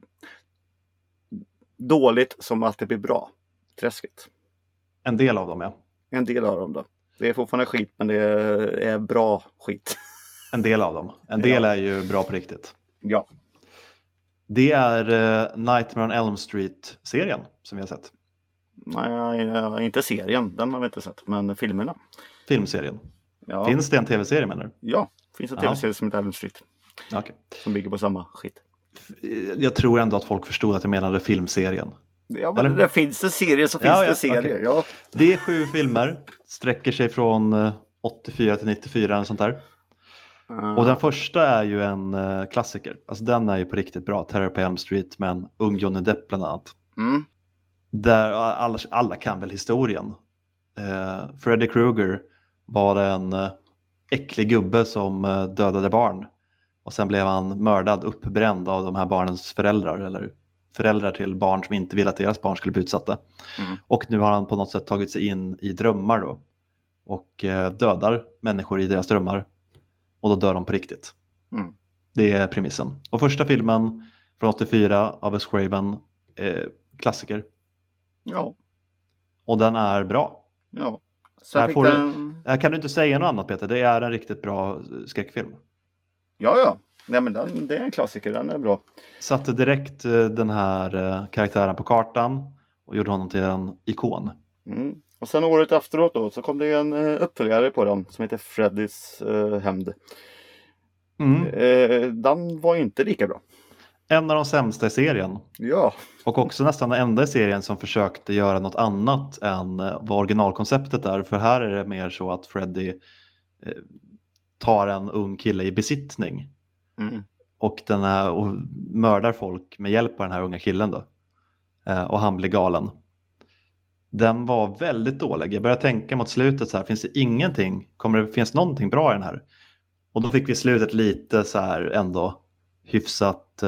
S2: dåligt som att det blir bra. Träskigt.
S1: En del av dem, ja.
S2: En del av dem då. Det är fortfarande skit, men det är bra skit.
S1: En del av dem. En del är ju bra på riktigt.
S2: Ja.
S1: Det är Nightmare on Elm Street-serien som vi har sett.
S2: Nej, inte serien. Den har vi inte sett. Men filmerna.
S1: Filmserien.
S2: Ja.
S1: Finns det en tv-serie, menar du?
S2: Ja, finns en tv-serie som heter Elm Street.
S1: Okay.
S2: Som bygger på samma skit.
S1: Jag tror ändå att folk förstod att jag menade filmserien.
S2: Ja, men det finns en serie så finns
S1: Ja,
S2: det serier.
S1: okej.
S2: Ja.
S1: Det är 7 filmer, sträcker sig från 84 till 94 och sånt där. Och den första är ju en klassiker. Alltså den är ju på riktigt bra. Terror på Elm Street med en ung Johnny Depp bland annat.
S2: Mm.
S1: Där alla kan väl historien. Freddy Krueger var en äcklig gubbe som dödade barn. Och sen blev han mördad, uppbränd av de här barnens föräldrar. Eller föräldrar till barn som inte ville att deras barn skulle bli utsatta.
S2: Mm.
S1: Och nu har han på något sätt tagit sig in i drömmar då. Och dödar människor i deras drömmar. Och då dör de på riktigt.
S2: Mm.
S1: Det är premissen. Och första filmen från 84 av Wes Craven, klassiker.
S2: Ja.
S1: Och den är bra.
S2: Ja.
S1: Här kan du inte säga något annat, Peter. Det är en riktigt bra skräckfilm.
S2: Ja. Nej, men det är en klassiker, den är bra.
S1: Satte direkt den här karaktären på kartan och gjorde honom till en ikon.
S2: Mm. Och sen året efteråt då så kom det en uppföljare på den som heter Freddys hämnd. Den var inte lika bra.
S1: En av de sämsta i serien.
S2: Ja.
S1: Och också nästan den enda i serien som försökte göra något annat än vad originalkonceptet är. För här är det mer så att Freddy tar en ung kille i besittning.
S2: Mm.
S1: Och mördar folk med hjälp av den här unga killen då. Och han blir galen. Den var väldigt dålig. Jag började tänka mot slutet så här, finns det ingenting? Finns någonting bra i den här? Och då fick vi slutet lite så här ändå hyfsat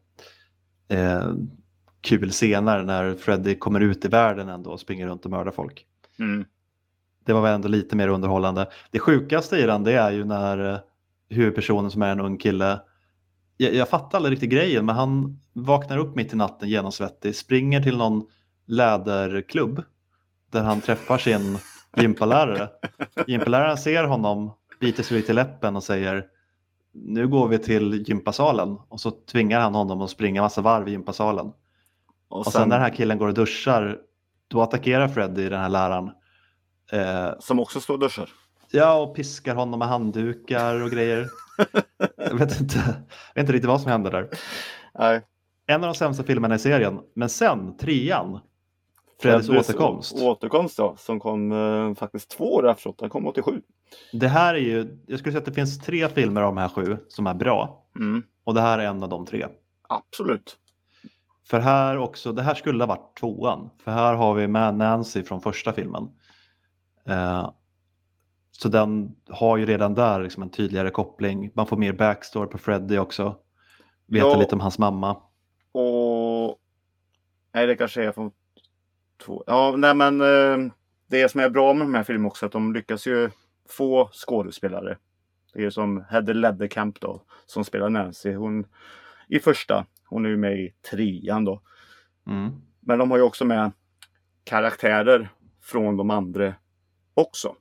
S1: kul scener när Freddy kommer ut i världen ändå och springer runt och mördar folk.
S2: Mm.
S1: Det var väl ändå lite mer underhållande. Det sjukaste i den, det är ju när huvudpersonen som är en ung kille, jag fattar aldrig riktigt grejen, men han vaknar upp mitt i natten genomsvettig, springer till någon läderklubb där han träffar sin gympalärare. Gympaläraren ser honom, biter sig lite i läppen och säger: nu går vi till gympasalen. Och så tvingar han honom att springa massa varv i gympasalen. Och sen när den här killen går och duschar, då attackerar Freddy den här läraren.
S2: Som också står och duschar.
S1: Ja, och piskar honom med handdukar och grejer. Jag vet inte riktigt vad som händer där.
S2: Nej.
S1: En av de sämsta filmerna i serien. Men sen, 3:an. Freddys återkomst.
S2: Återkomst då, som kom faktiskt 2 år efteråt. Den kom 87.
S1: Det här är ju, jag skulle säga att det finns 3 filmer av de här 7 som är bra.
S2: Mm.
S1: Och det här är en av de 3.
S2: Absolut.
S1: För här också, det här skulle ha varit 2:an. För här har vi med Nancy från första filmen. Så den har ju redan där liksom en tydligare koppling. Man får mer backstory på Freddy också. Veta lite om hans mamma.
S2: Och nej, det kanske är från 2. Ja, nej men det som är bra med de här filmerna också, att de lyckas ju få skådespelare. Det är som Heather Ledderkamp då, som spelar Nancy. Hon i första, hon är ju med i 3:an då.
S1: Mm. Men
S2: de har ju också med karaktärer från de andra också.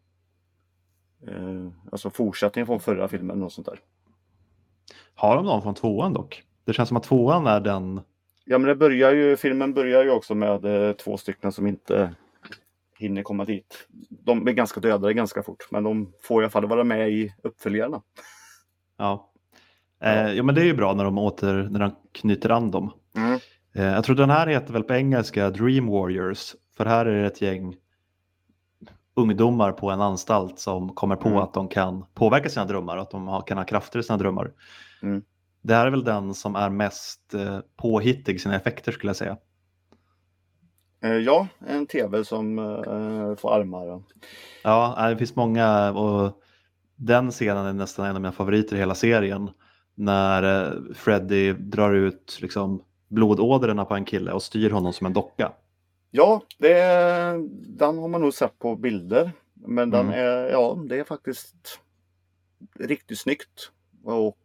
S2: Alltså fortsättningen från förra filmen och sånt där.
S1: Har de någon från 2:an dock? Det känns som att 2:an är den...
S2: Ja, men filmen börjar ju också med 2 stycken som inte hinner komma dit. De är ganska dödade ganska fort, men de får i alla fall vara med i uppföljarna.
S1: Ja. Ja, men det är ju bra när de knyter an dem.
S2: Mm.
S1: Jag tror den här heter väl på engelska Dream Warriors. För här är det ett gäng ungdomar på en anstalt som kommer på att de kan påverka sina drömmar. Att de kan ha krafter i sina drömmar.
S2: Mm.
S1: Det här är väl den som är mest påhittig sina effekter skulle jag säga.
S2: Ja, en tv som får armar.
S1: Ja, det finns många och den scenen är nästan en av mina favoriter i hela serien. När Freddy drar ut liksom blodådrorna på en kille och styr honom som en docka.
S2: Ja, den har man nog sett på bilder. Men det är faktiskt riktigt snyggt. Och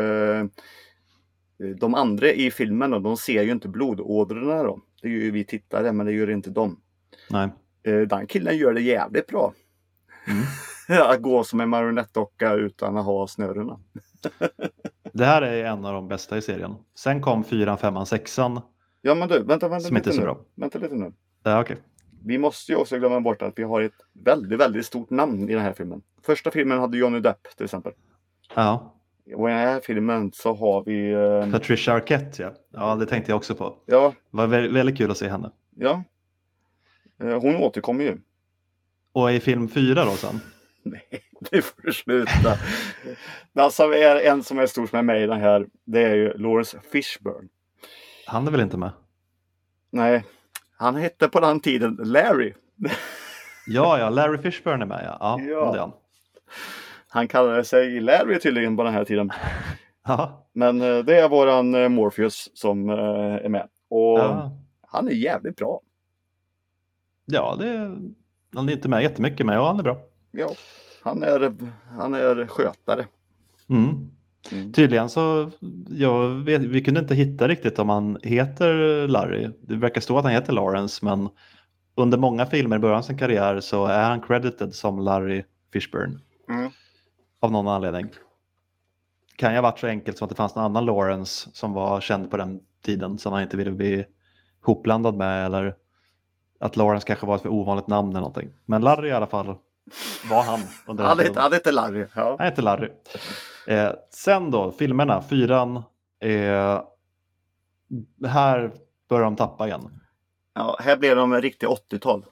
S2: de andra i filmen då, de ser ju inte blodådrorna då. Det är ju vi tittare, men det gör inte de.
S1: Nej.
S2: Den killen gör det jävligt bra. Att gå som en marionettdocka utan att ha snörena.
S1: Det här är en av de bästa i serien. Sen kom 4, 5, 6.
S2: Ja, men du, vänta
S1: som inte är så bra.
S2: Vänta lite nu.
S1: Ja, okej.
S2: Vi måste ju också glömma bort att vi har ett väldigt, väldigt stort namn i den här filmen. Första filmen hade Johnny Depp till exempel.
S1: Ja.
S2: Och i den här filmen så har vi...
S1: Patricia Arquette, ja. Ja, det tänkte jag också på.
S2: Ja,
S1: Det var väldigt kul att se henne.
S2: ja. Hon återkommer ju.
S1: Och i film 4 då sen?
S2: Nej, det får du sluta. Den som är en som är stor som är med i den här, det är ju Lawrence Fishburne.
S1: Han är väl inte med?
S2: Nej, han hette på den tiden Larry.
S1: Ja, Larry Fishburne är med, ja. Ja. Det är han.
S2: Han kallade sig Larry tydligen på den här tiden.
S1: Ja.
S2: Men det är våran Morpheus som är med. Och han är jävligt bra.
S1: Ja, han är inte med jättemycket, men han är bra.
S2: Ja, han är skötare.
S1: Tydligen så, vi kunde inte hitta riktigt om han heter Larry. Det verkar stå att han heter Lawrence, men under många filmer i början av sin karriär så är han credited som Larry Fishburne. Av någon anledning. Kan ju ha varit så enkelt som att det fanns någon annan Lawrence som var känd på den tiden som han inte ville bli hopblandad med, eller att Lawrence kanske var ett för ovanligt namn eller någonting. Men Larry i alla fall var han.
S2: Han heter Larry. Ja.
S1: Han heter Larry. Sen då, filmerna, 4. Här börjar de tappa igen.
S2: Ja, här blev de en riktig 80-tal.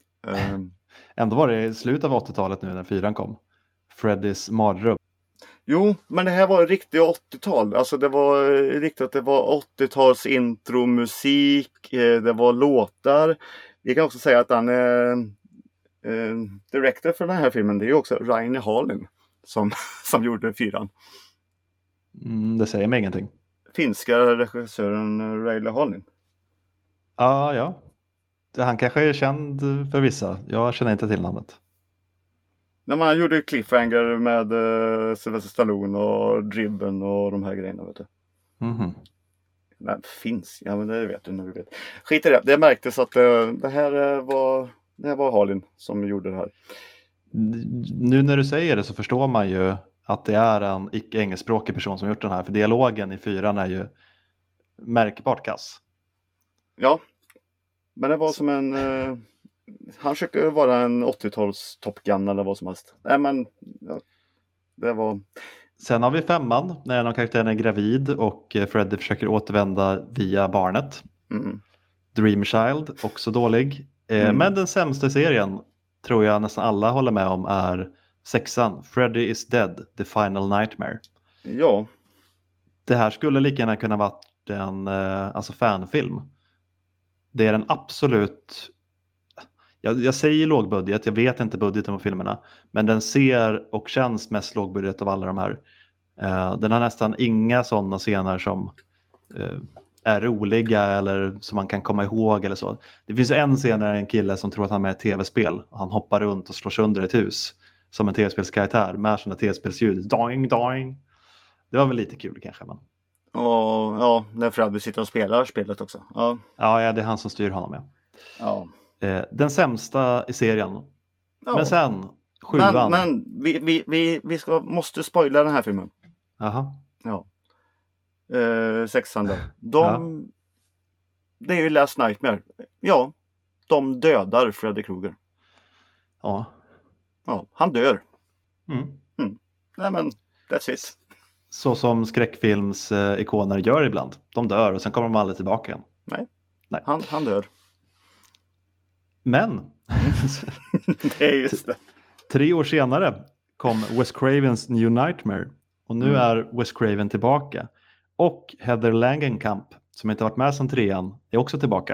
S1: Ändå var det i slutet av 80-talet nu när 4 kom. Freddys mardröm.
S2: Jo, men det här var riktigt 80-tal. Alltså det var riktigt att det var 80-tals intromusik, det var låtar. Vi kan också säga att han är director för den här filmen. Det är också Rainer Hallin som gjorde 4.
S1: Det säger mig ingenting.
S2: Finska regissören Rainer Hallin.
S1: Ja. Han kanske är känd för vissa. Jag känner inte till namnet.
S2: När man gjorde Cliffhanger med Sylvester Stallone och Driven och de här grejerna, vet du. Men finns, ja men det vet du när du vet. Skit i det, det märktes att det här var Hallin som gjorde det här.
S1: Nu när du säger det så förstår man ju att det är en icke-engelskspråkig person som gjort den här. För dialogen i 4 är ju märkbart kass.
S2: Ja, men det var som en... han försöker vara en 80-tals Top Gun eller vad som helst. Nej men, ja, det var...
S1: Sen har vi 5, när en av karaktärerna är gravid och Freddy försöker återvända via barnet. Dream Child, också dålig. Men den sämsta i serien tror jag nästan alla håller med om är 6, Freddy is Dead, The Final Nightmare.
S2: Ja.
S1: Det här skulle lika gärna kunna vara en fanfilm. Det är en absolut... Jag säger lågbudget, jag vet inte budgeten på filmerna. Men den ser och känns mest lågbudget av alla de här. Den har nästan inga sådana scener som är roliga eller som man kan komma ihåg eller så. Det finns en scen där en kille som tror att han är med i ett tv-spel. Han hoppar runt och slår sönder ett hus som en tv-spelskaraktär med sådana tv-spelsljud. Doing, doing. Det var väl lite kul kanske. Men...
S2: Och ja, när Freddy sitter och spelar spelet också.
S1: Ja, det är han som styr honom.
S2: Ja.
S1: Den sämsta i serien.
S2: Ja.
S1: Men sen 7.
S2: Men vi måste spoila den här filmen.
S1: Jaha.
S2: Ja. 6 då. Det är ju Last Nightmare. Ja, de dödar Freddy Krueger.
S1: Ja.
S2: Ja, han dör. Nej men, that's it.
S1: Så som skräckfilms-ikoner gör ibland. De dör och sen kommer de aldrig tillbaka igen.
S2: Nej. Han dör.
S1: Men
S2: det är just det.
S1: 3 år senare kom Wes Cravens New Nightmare. Och nu är Wes Craven tillbaka. Och Heather Langenkamp, som inte varit med sedan 3, är också tillbaka.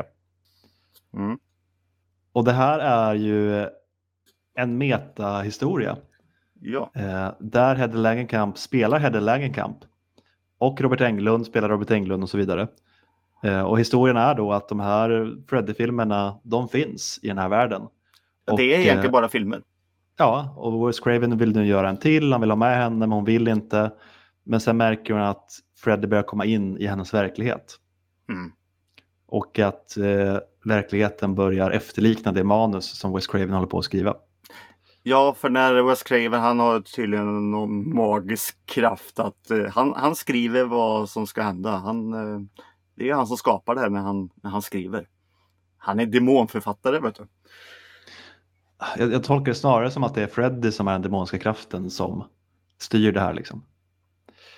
S1: Och det här är ju en metahistoria.
S2: Ja.
S1: Där Heather Langenkamp spelar Heather Langenkamp. Och Robert Englund spelar Robert Englund och så vidare. Och historien är då att de här Freddy-filmerna, de finns i den här världen. Och,
S2: det är egentligen bara filmer.
S1: Ja, och Wes Craven vill nu göra en till. Han vill ha med henne, men hon vill inte. Men sen märker hon att Freddy börjar komma in i hennes verklighet. Och att verkligheten börjar efterlikna det manus som Wes Craven håller på att skriva.
S2: Ja, för när Wes Craven, han har tydligen någon magisk kraft att han skriver vad som ska hända. Det är han som skapar det här när han skriver. Han är demonförfattare, vet du.
S1: Jag tolkar det snarare som att det är Freddy som är den demoniska kraften som styr det här liksom.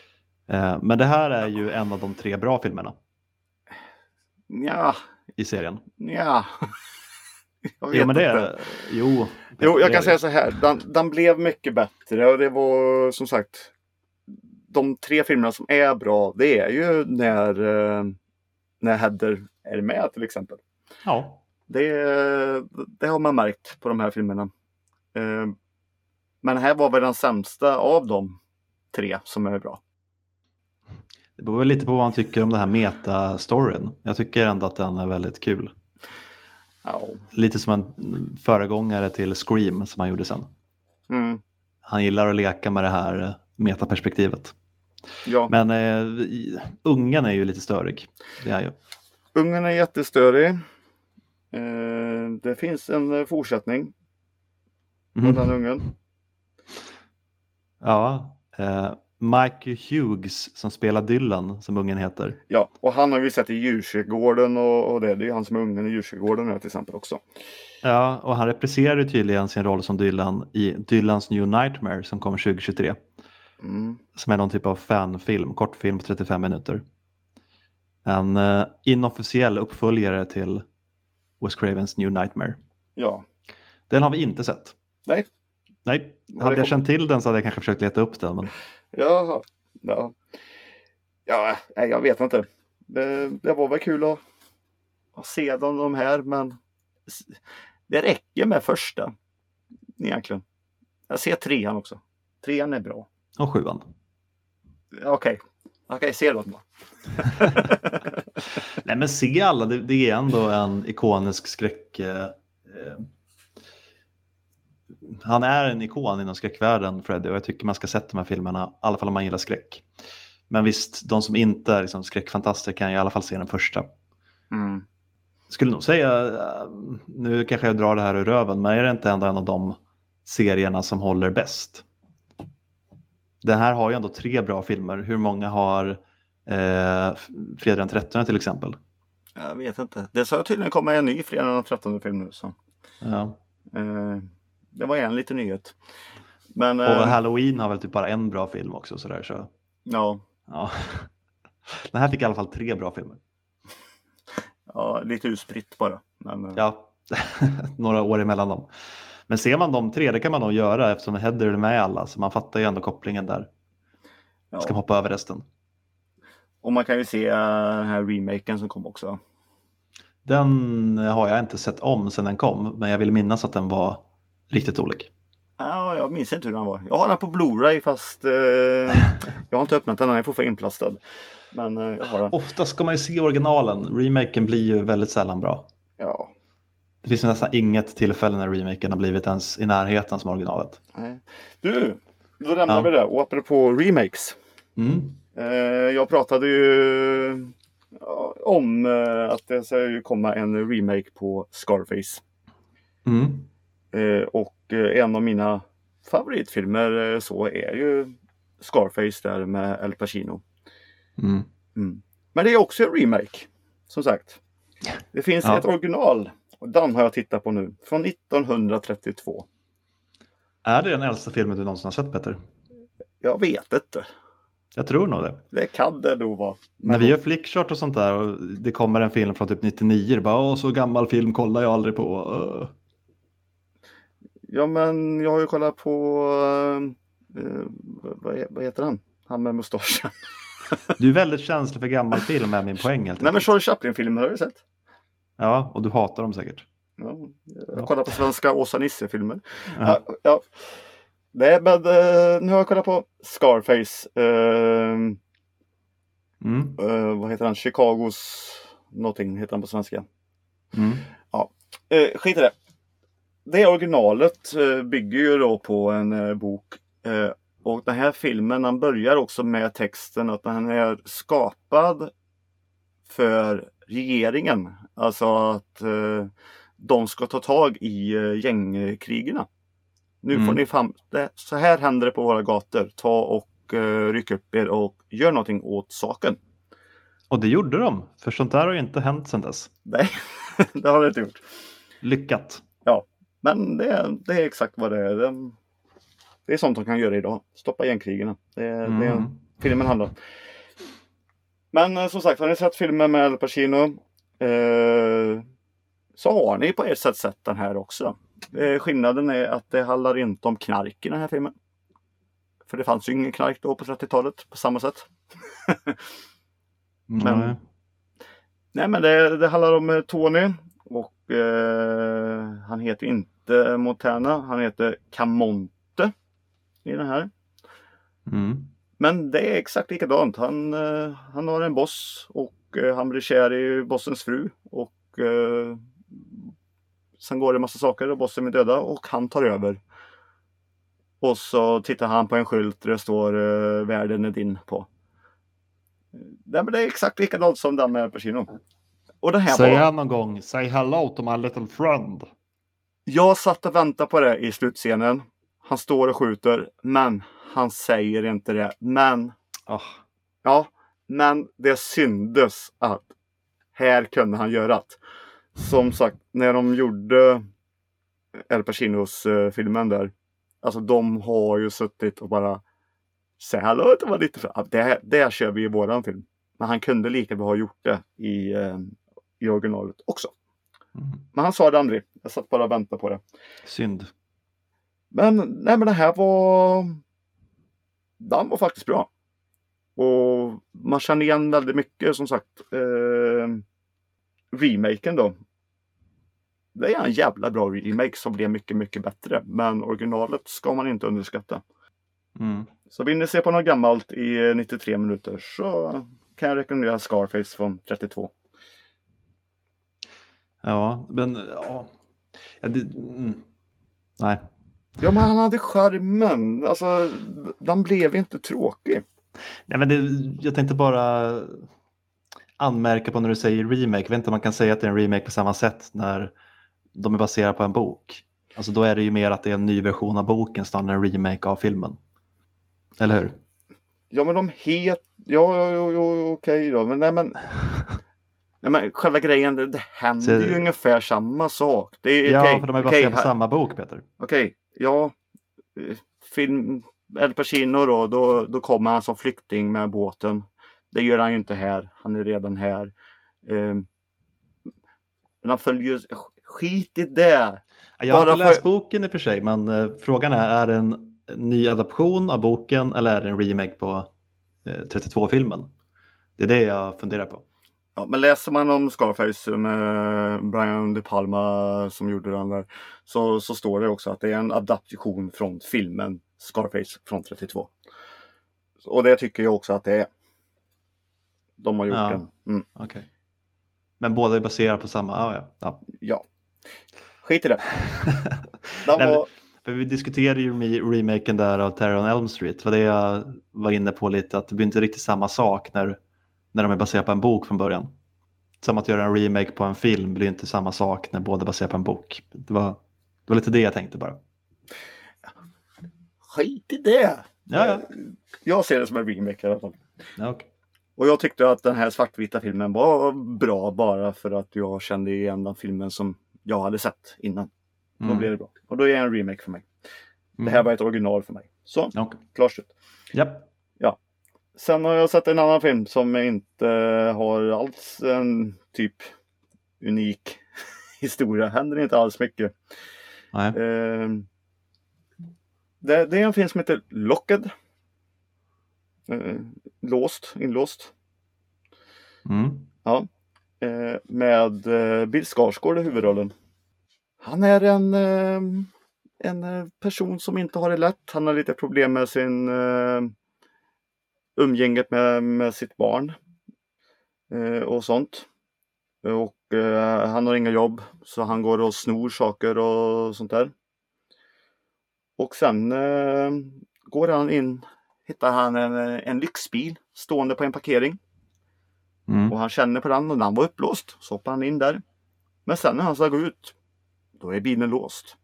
S1: Men det här är ju en av de 3 bra filmerna
S2: Ja,
S1: i serien.
S2: ja. Jag vet
S1: Jo, men det
S2: inte.
S1: är... Jo,
S2: Jo, jag
S1: det
S2: kan
S1: är
S2: säga
S1: det.
S2: så här. Den blev mycket bättre och det var som sagt de 3 filmerna som är bra, det är ju när Heather är med till exempel.
S1: Ja,
S2: Det har man märkt på de här filmerna. Men det här var väl den sämsta av de 3 som är bra.
S1: det beror väl lite på vad man tycker om den här meta-storyn. Jag tycker ändå att den är väldigt kul.
S2: Ja.
S1: Lite som en föregångare till Scream som han gjorde sen.
S2: Mm.
S1: Han gillar att leka med det här metaperspektivet.
S2: Ja.
S1: Men ungen är ju lite störig. Det är ju.
S2: Ungen är jättestörig. Det finns en fortsättning på den ungen.
S1: Ja, Mike Hughes som spelar Dylan, som ungen heter.
S2: Ja, och han har vi sett i Djurskyddsgården och det är ju han som är ungen i Djurskyddsgården här till exempel också.
S1: Ja, och han repriserar ju tydligen sin roll som Dylan i Dylans New Nightmare som kommer 2023. Som är någon typ av fanfilm, kortfilm på 35 minuter. En inofficiell uppföljare till Wes Cravens New Nightmare.
S2: Ja.
S1: Den har vi inte sett.
S2: Nej.
S1: Hade jag känt till den så hade jag kanske försökt leta upp den. Men...
S2: Ja, jag vet inte. Det var väl kul att se de här, men det räcker med första egentligen. Jag ser 3:an också. 3:an är bra.
S1: Och 7:an.
S2: Okej, se dem då.
S1: Nej, men se alla, det är ändå en ikonisk skräck. Han är en ikon inom skräckvärlden, Freddy, och jag tycker man ska sätta de här filmerna, i alla fall om man gillar skräck. Men visst, de som inte är liksom skräckfantaster kan i alla fall se den första. Skulle nog säga, nu kanske jag drar det här ur röven, men är det inte ändå en av de serierna som håller bäst? Den här har ju ändå 3 bra filmer. Hur många har Fredag den 13 till exempel?
S2: Jag vet inte. Det ska tydligen komma en ny Fredag den 13 film nu. Så.
S1: Ja.
S2: Det var en liten nyhet. Men,
S1: och Halloween har väl typ bara en bra film också. Sådär, så.
S2: Ja.
S1: Den här fick i alla fall 3 bra filmer.
S2: Ja, lite utspritt bara. Men,
S1: Ja, några år emellan dem. Men ser man de 3, det kan man nog göra eftersom Heather är med alla. Så man fattar ju ändå kopplingen där. Ja. Ska hoppa över resten.
S2: Och man kan ju se den här remaken som kom också.
S1: Den har jag inte sett om sedan den kom. Men jag vill minnas att den var riktigt olik.
S2: Ja, jag minns inte hur den var. Jag har den på Blu-ray fast jag har inte öppnat den. Den är fortfarande inplastad. Men jag har den.
S1: Ofta ska man ju se originalen. Remaken blir ju väldigt sällan bra.
S2: Ja.
S1: Det finns nästan inget tillfälle när remaken har blivit ens i närheten som originalet.
S2: Nej. Du, då lämnar vi det. Och apropå remakes. Jag pratade ju om att det ska ju komma en remake på Scarface. Och en av mina favoritfilmer så är ju Scarface där med Al Pacino. Men det är också en remake, som sagt. Det finns ett original, och den har jag tittat på nu, från 1932.
S1: Är det den äldsta filmen du någonsin har sett, Peter?
S2: Jag vet inte.
S1: Jag tror nog det.
S2: Det kan det nog vara.
S1: När vi gör flickchart och sånt där och det kommer en film från typ 99, det bara, så gammal film kollar jag aldrig på.
S2: Ja, men jag har ju kollat på vad heter han? Han med mustaschen.
S1: Du är väldigt känslig för gammal film, är min poäng.
S2: Nej, men Charlie Chaplin-filmer har du sett?
S1: Ja, och du hatar dem säkert.
S2: Ja, jag kollar på svenska Åsa Nisse-filmer. Ja. Nej, men nu har jag kollat på Scarface. Vad heter han? Chicagos någonting heter han på svenska. Ja, skit i det. Det originalet bygger ju då på en bok. Och den här filmen, den börjar också med texten att den är skapad för regeringen. Alltså att de ska ta tag i gängkrigerna. Nu får ni så här händer det på våra gator. Ta och ryck upp er och gör någonting åt saken.
S1: Och det gjorde de. För sånt där har ju inte hänt sedan dess.
S2: Nej, det har det inte gjort.
S1: Lyckat.
S2: Ja, men det är exakt vad det är. Det är sånt de kan göra idag. Stoppa gängkrigerna. Det är filmen handlar om. Men som sagt, har ni sett filmen med Al Pacino så har ni på ett sätt sett den här också. Skillnaden är att det handlar inte om knark i den här filmen. För det fanns ju ingen knark då på 30-talet på samma sätt. Men det handlar om Tony och han heter inte Montana, han heter Camonte i den här. Men det är exakt likadant. Han har en boss och han blir kär i bossens fru och sen går det en massa saker och bossen är döda och han tar över. Och så tittar han på en skylt där det står världen är din på. Det är exakt likadant som den med Pacino. Och det här
S1: Säger han någon gång, say hello to my little friend.
S2: Jag satt och väntade på det i slutscenen. Han står och skjuter, men han säger inte det. Men men det syndes att här kunde han göra det. Som sagt, när de gjorde Al Pacinos filmen där, alltså de har ju suttit och bara säg hallå, det var lite för det kör vi i våran film. Men han kunde lika bra ha gjort det i originalet också. Men han sa det aldrig. Jag satt bara och väntade på det.
S1: Synd.
S2: Men det här den var faktiskt bra. Och man känner igen väldigt mycket, som sagt. Remaken då. Det är en jävla bra remake som blir mycket, mycket bättre. Men originalet ska man inte underskatta. Så vill ni se på något gammalt i 93 minuter så kan jag rekommendera Scarface från 32.
S1: Ja, men nej.
S2: Ja, men han hade charmen. Alltså, den blev inte tråkig.
S1: Nej, men jag tänkte bara anmärka på när du säger remake. Jag vet inte om man kan säga att det är en remake på samma sätt när de är baserade på en bok. Alltså då är det ju mer att det är en ny version av boken snarare än en remake av filmen. Eller hur?
S2: Ja, men de okej då. Men nej, men själva grejen, det händer ju ungefär samma sak. Det är,
S1: för de är baserade på samma bok, Peter.
S2: Film El Pacino då kommer han som flykting med båten. Det gör han ju inte här. Han är redan här. Men han följer skit i det.
S1: Jag har inte läst boken i och för sig, men frågan är det en ny adaption av boken eller är det en remake på 32-filmen? Det är det jag funderar på.
S2: Ja, men läser man om Scarface med Brian De Palma som gjorde den där så står det också att det är en adaption från filmen Scarface från 32. Och det tycker jag också att det är. De har gjort den.
S1: Okay. Men båda är baserade på samma...
S2: Ja. Skit i det.
S1: För vi diskuterade ju remaken där av Terror on Elm Street. Var det jag var inne på lite, att det blir inte riktigt samma sak när de är baserade på en bok från början. Som att göra en remake på en film blir inte samma sak när båda är baserade på en bok. Det var lite det jag tänkte bara.
S2: Skit i det!
S1: Ja.
S2: Jag ser det som en remake i alla fall.
S1: Ja, okay.
S2: Och jag tyckte att den här svartvita filmen var bra bara för att jag kände igen den filmen som jag hade sett innan. Då blev det bra. Och då är det en remake för mig. Det här var ett original för mig. Så, klart slut.
S1: Yep.
S2: Ja. Sen har jag sett en annan film som inte har alls en typ unik historia. Händer inte alls mycket.
S1: Nej.
S2: Det är en film som heter Locked. Inlåst. Ja. Med Bill Skarsgård i huvudrollen. Han är en person som inte har det lätt. Han har lite problem med sin umgänget med sitt barn. Och sånt. Och han har inga jobb. Så han går och snor saker och sånt där. Och sen går han in. Hittar han en lyxbil stående på en parkering. Och han känner på den och den var upplåst. Så hoppar han in där. Men sen när han ska gå ut. Då är bilen låst.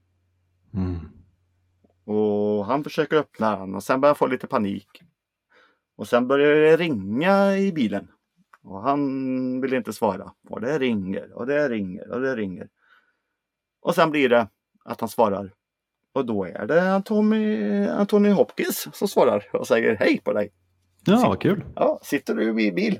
S2: Och han försöker öppna den. Och sen börjar han få lite panik. Och sen börjar det ringa i bilen. Och han vill inte svara. Och det ringer. Och det ringer. Och det ringer. Och sen blir det att han svarar. Och då är det Anthony Hopkins som svarar. Och säger hej på dig.
S1: Ja, vad kul.
S2: Ja, sitter du i bil?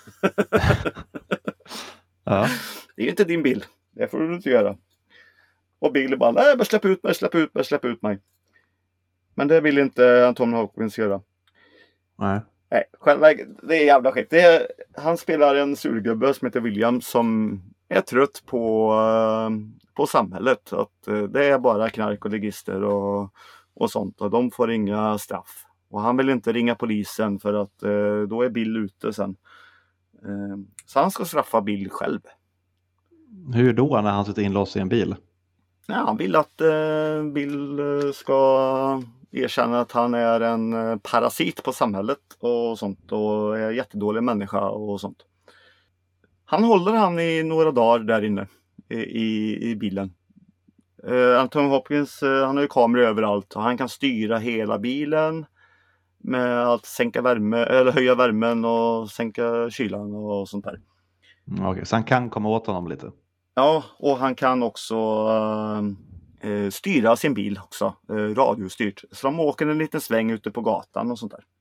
S1: Ja.
S2: Det är inte din bil. Det får du inte göra. Och bilen bara, nej, bara släpp ut mig. Men det vill inte Anthony Hopkins göra.
S1: Nej.
S2: Nej, det är jävla skit. Han spelar en surgubbe som heter William som är trött på samhället. Att det är bara knark och ligister och sånt. Och de får inga straff. Och han vill inte ringa polisen för att då är Bill ute sen. Så han ska straffa Bill själv.
S1: Hur då när han sitter inlåst i en bil?
S2: Ja, han vill att Bill ska erkänna att han är en parasit på samhället och sånt och är en jättedålig människa och sånt. Han håller han i några dagar där inne i bilen. Anthony Hopkins, han har ju kameror överallt och han kan styra hela bilen med att sänka värme eller höja värmen och sänka kylan och sånt där.
S1: Okej, så han kan komma åt honom lite.
S2: Ja, och han kan också styra sin bil också, radiostyrt. Så de åker en liten sväng ute på gatan och sånt där.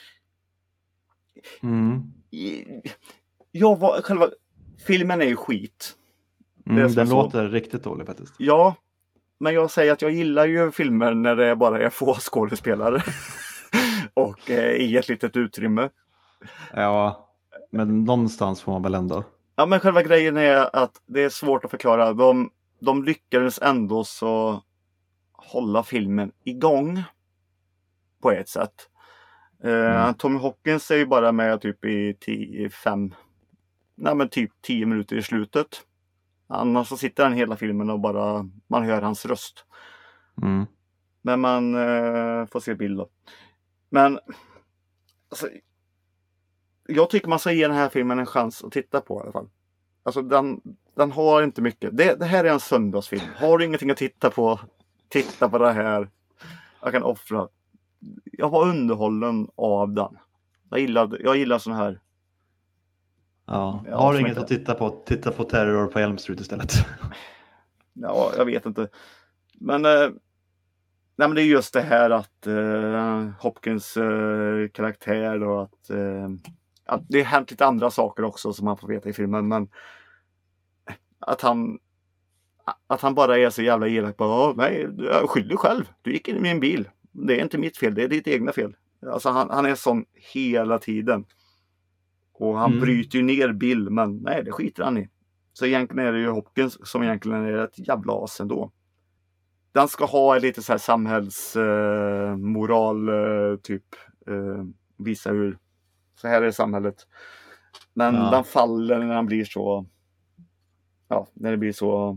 S2: Själva filmen är ju skit.
S1: Den låter riktigt dålig faktiskt.
S2: Ja, men jag säger att jag gillar ju filmer när det bara är få skådespelare. Och i ett litet utrymme.
S1: Ja, men någonstans får man väl ändå.
S2: Ja, men själva grejen är att det är svårt att förklara. De lyckades ändå så hålla filmen igång på ett sätt. Tommy Hawkins är ju bara med typ i 10 minuter i slutet. Annars så sitter han hela filmen och bara man hör hans röst. Men man får se bilder. Men alltså, jag tycker man ska ge den här filmen en chans att titta på i alla fall. Alltså den har inte mycket. Det här är en söndagsfilm. Har du ingenting att titta på det här. Jag kan offra. Jag var underhållen av den. Jag gillar sån här.
S1: Ja, har du inget att titta på Terror på Elm Street istället.
S2: Ja, jag vet inte. Men men det är just det här att Hopkins karaktär och att det har hänt lite andra saker också som man får veta i filmen, men att han bara är så jävla elak på, nej, jag skyller dig själv. Du gick in i min bil. Det är inte mitt fel, det är ditt egna fel. Alltså han är sån hela tiden. Och han bryter ju ner Bill, men nej, det skiter han i. Så egentligen är det ju Hopkins som egentligen är ett jävla as ändå. Den ska ha lite så här samhällsmoral typ. Visa hur så här är samhället. Men den faller när han blir så. Ja, när det blir så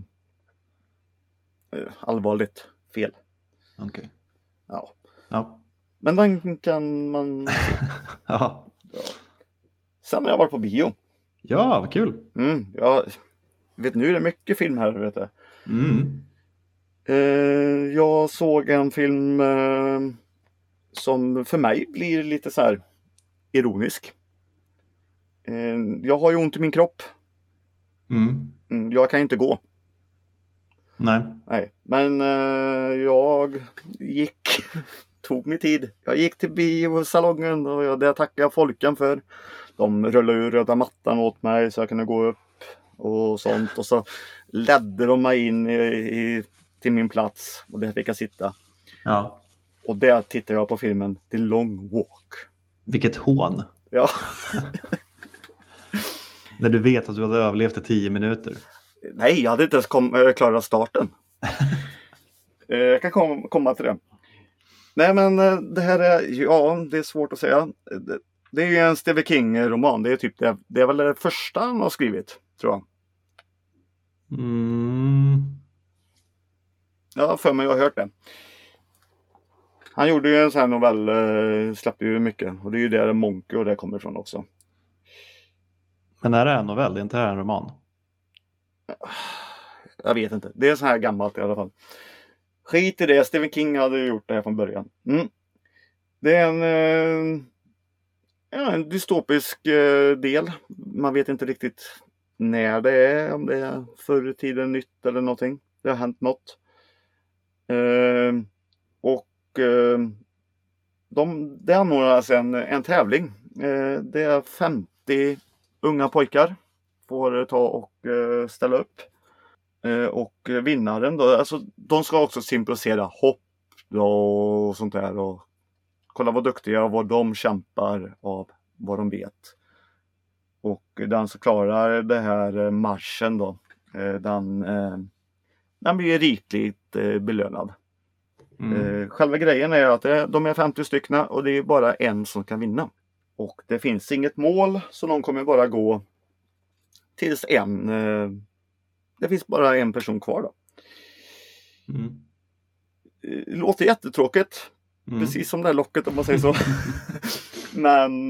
S2: allvarligt fel.
S1: Okej.
S2: Ja. Men den kan man.
S1: Ja.
S2: Sen har jag varit på bio.
S1: Ja, vad kul.
S2: Jag vet nu är det mycket film här, vet du. Jag såg en film som för mig blir lite så här ironisk. Jag har ju ont i min kropp. Jag kan inte gå.
S1: Nej.
S2: Men jag tog mig tid. Jag gick till biosalongen och det tackar jag folken för. De rullade ur röda mattan åt mig så jag kunde gå upp och sånt. Och så ledde de mig in till min plats och där fick jag sitta.
S1: Ja.
S2: Och där tittade jag på filmen The Long Walk.
S1: Vilket hån.
S2: Ja.
S1: När du vet att du hade överlevt i 10 minuter.
S2: Nej, jag hade inte ens klarat starten. Jag kan komma till det. Nej, men det här är, det är svårt att säga. Det är ju en Stephen King-roman. Det är typ det är väl det första han har skrivit, tror jag. Ja, för mig jag har hört det. Han gjorde ju en sån här novell, släppte ju mycket. Och det är ju där Monkey och det kommer ifrån också.
S1: Men är det en novell? Det är inte en roman?
S2: Jag vet inte. Det är så här gammalt i alla fall. Skit i det. Stephen King hade ju gjort det här från början. Det är en dystopisk del. Man vet inte riktigt när det är. Om det är förr i tiden nytt eller någonting. Det har hänt något. Och det anordnas en tävling. Det är 50 unga pojkar får ta och ställa upp. Och vinnaren då, alltså de ska också symbolisera hopp då, och sånt där. Och kolla vad duktiga och vad de kämpar av vad de vet. Och den som klarar det här marschen då, den blir rikligt belönad. Själva grejen är att de är 50 stycken och det är bara en som kan vinna. Och det finns inget mål så de kommer bara gå tills det finns bara en person kvar då. Det låter jättetråkigt. Precis som det här locket om man säger så. Men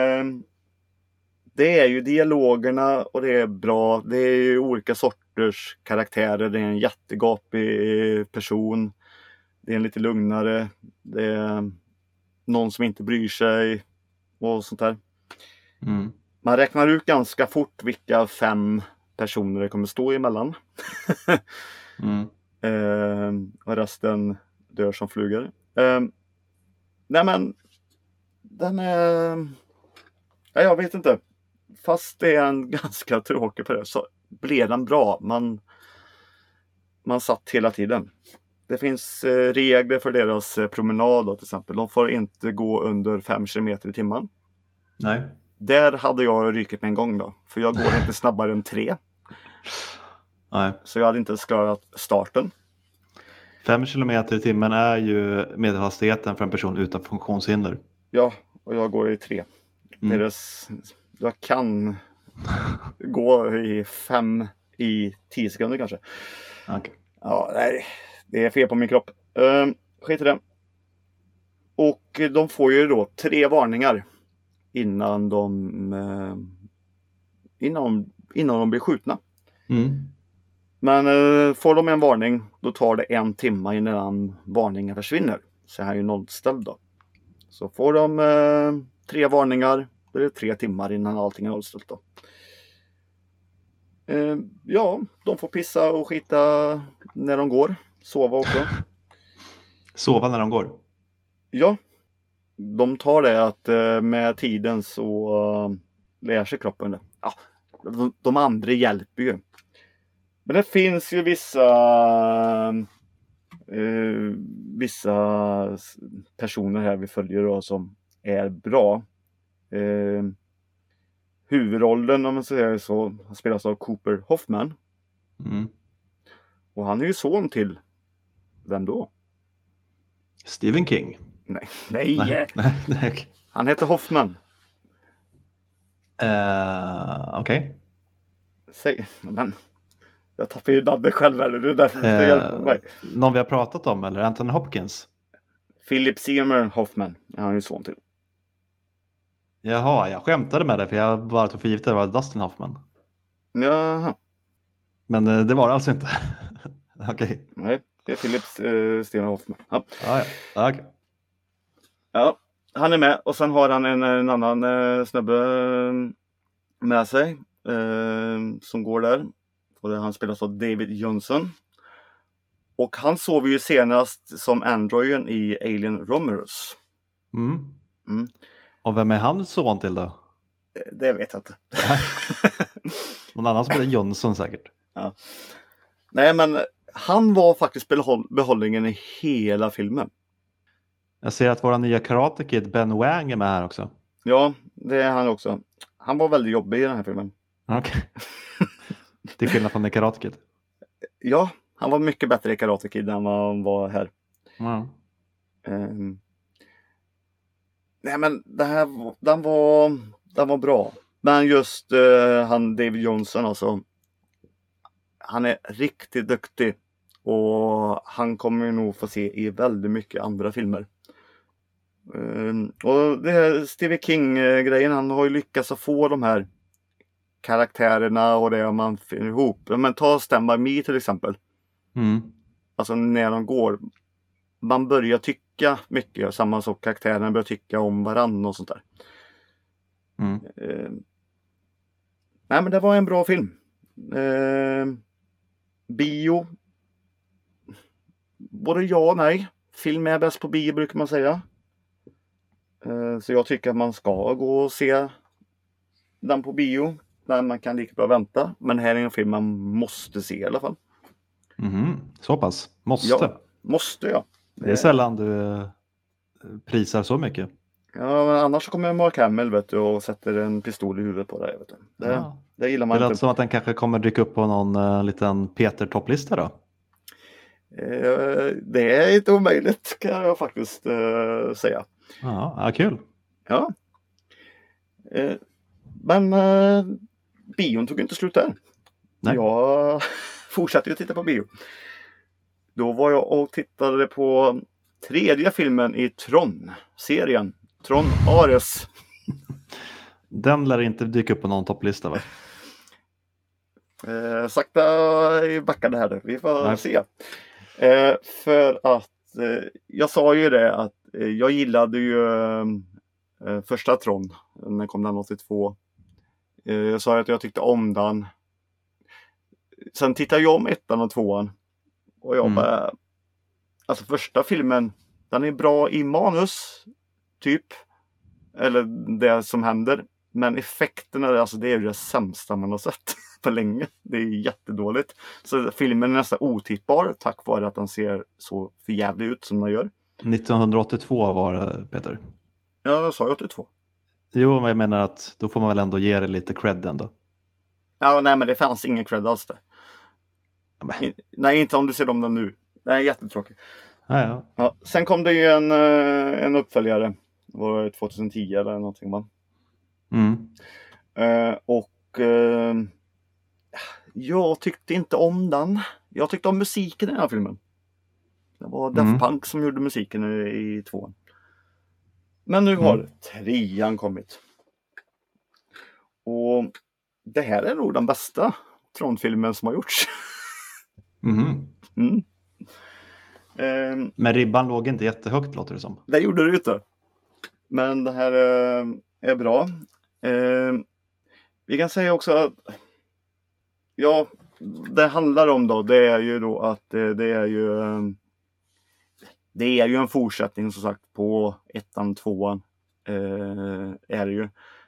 S2: det är ju dialogerna och det är bra. Det är ju olika sorters karaktärer. Det är en jättegapig person. Det är en lite lugnare. Det är någon som inte bryr sig. Och sånt där. Man räknar ut ganska fort vilka 5 personer det kommer stå emellan. Och resten dör som flugor. Nej men den är... jag vet inte. Fast det är en ganska tråkig på det så blev den bra. Man satt hela tiden. Det finns regler för deras promenad då, till exempel. De får inte gå under 5 km i timmen.
S1: Nej.
S2: Där hade jag ryket med en gång då. För jag går inte snabbare än 3.
S1: Nej.
S2: Så jag hade inte klarat starten.
S1: 5 km i timmen är ju medelhastigheten för en person utan funktionshinder.
S2: Ja, och jag går i 3. Jag kan gå i 5 i 10 sekunder kanske.
S1: Okay.
S2: Ja, nej. Det är fel på min kropp. Skit i det. Och de får ju då 3 varningar innan de blir skjutna. Men får de en varning då tar det 1 timme innan varningen försvinner. Så här är ju nollställd då. Så får de 3 varningar då är det 3 timmar innan allting är nollställt då. Ja, de får pissa och skita när de går. Sova också. Sova
S1: när de går?
S2: Ja. De tar det att med tiden så lär sig kroppen det. Ja, de andra hjälper ju. Men det finns ju vissa personer här vi följer då, som är bra. Huvudrollen om man säger så spelas av Cooper Hoffman. Och han är ju son till vem då?
S1: Stephen King.
S2: Nej. Han heter Hoffman.
S1: Okej.
S2: Men jag tappar ju namnet själv eller det är därför det hjälper mig.
S1: Någon vi har pratat om eller Anthony Hopkins?
S2: Philip Seymour Hoffman. Han är ju son till.
S1: Jaha, jag skämtade med det för jag bara tog för givet att det var Dustin Hoffman.
S2: Jaha.
S1: Men det var det alltså inte. Okej.
S2: Nej, det är Philip Seymour Hoffman. Ja.
S1: Okay.
S2: Ja, han är med och sen har han en annan snubbe med sig som går där. Och han spelas av David Johnson. Och han såg vi ju senast som androiden i Alien Romulus.
S1: Och vem är han son till då?
S2: Det vet jag inte.
S1: Någon annan som heter Johnson säkert.
S2: Ja. Nej men han var faktiskt behållningen i hela filmen.
S1: Jag ser att våra nya Karate Kid Ben Wang är med här också.
S2: Ja, det är han också. Han var väldigt jobbig i den här filmen.
S1: Okej. Till skillnad från Karate Kid.
S2: Ja, han var mycket bättre i Karate Kid än vad han var här. Nej men den var bra. Men just han David Johnson alltså. Han är riktigt duktig. Och han kommer nog få se i väldigt mycket andra filmer. Och det här Stephen King-grejen, han har ju lyckats att få de här karaktärerna och det man finner ihop. Men ta Stand By Me till exempel. Alltså när de går, man börjar tycka mycket, samma sak, karaktärerna börjar tycka om varann och sånt där. Nej men det var en bra film. Bio, både ja och nej. Film är bäst på bio brukar man säga. Så jag tycker att man ska gå och se den på bio. Men man kan lika bra vänta. Men här är en film man måste se i alla fall.
S1: Så pass? Måste?
S2: Ja, måste jag.
S1: Det är sällan du prisar så mycket.
S2: Ja, men annars kommer Mark Hamill, vet du, och sätter en pistol i huvudet på dig. Vet du. Det gillar man
S1: Det låter
S2: inte.
S1: som att den kanske kommer dyka upp på någon liten Peter-topplista då.
S2: Det är inte omöjligt, kan jag faktiskt säga.
S1: Ja, kul.
S2: Ja. Men bion tog inte slut där.
S1: Nej.
S2: Jag fortsatte ju titta på bio. Då var jag och tittade på tredje filmen i Tron-serien. Tron Ares.
S1: Den lär inte dyka upp på någon topplista, va?
S2: Sakta backade här. Vi får se. För att jag sa ju det att jag gillade ju första Tron. Den kom den 82. Jag sa att jag tyckte om den. Sen tittade jag om ettan och tvåan. Och jag bara... Alltså första filmen, den är bra i manus. Typ. Eller det som händer. Men effekterna, alltså det är ju det sämsta man har sett på länge. Det är jättedåligt. Så filmen är nästan otippbar tack vare att den ser så förjävlig ut som den gör.
S1: 1982 var det, Peter.
S2: Ja, jag sa 82.
S1: Jo, men jag menar att då får man väl ändå ge det lite cred ändå.
S2: Ja, nej, men det fanns ingen cred alls där. Nej, inte om du ser om den nu. Det är jättetråkigt. Ja, sen kom det ju en uppföljare. Det var 2010 eller någonting, va? Jag tyckte inte om den. Jag tyckte om musiken i den här filmen. Det var Daft Punk som gjorde musiken i tvåan. Men nu har trean kommit. Och det här är nog den bästa Tron-filmen som har gjorts.
S1: Men ribban låg inte jättehögt, låter det som.
S2: Det gjorde det inte. Men det här är bra. Vi kan säga också att det handlar om då, det är ju då att det är ju en fortsättning som sagt på ettan, tvåan är det ju.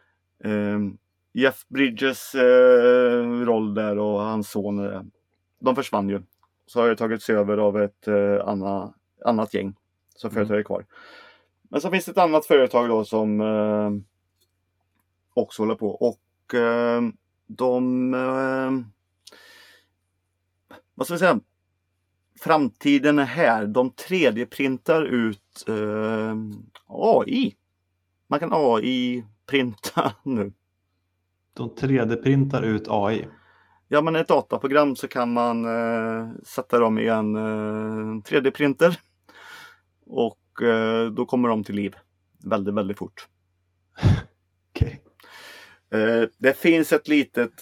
S2: Jeff Bridges roll där och hans son, de försvann ju. Så har det tagits över av ett annat gäng som företag är kvar. Men så finns det ett annat företag då som också håller på. Och vad ska vi säga? Framtiden är här. De 3D-printar ut AI. Man kan AI-printa nu.
S1: De 3D-printar ut AI?
S2: Ja, men ett dataprogram så kan man sätta dem i en 3D-printer. Och då kommer de till liv väldigt, väldigt fort.
S1: Okej.
S2: Det finns ett litet...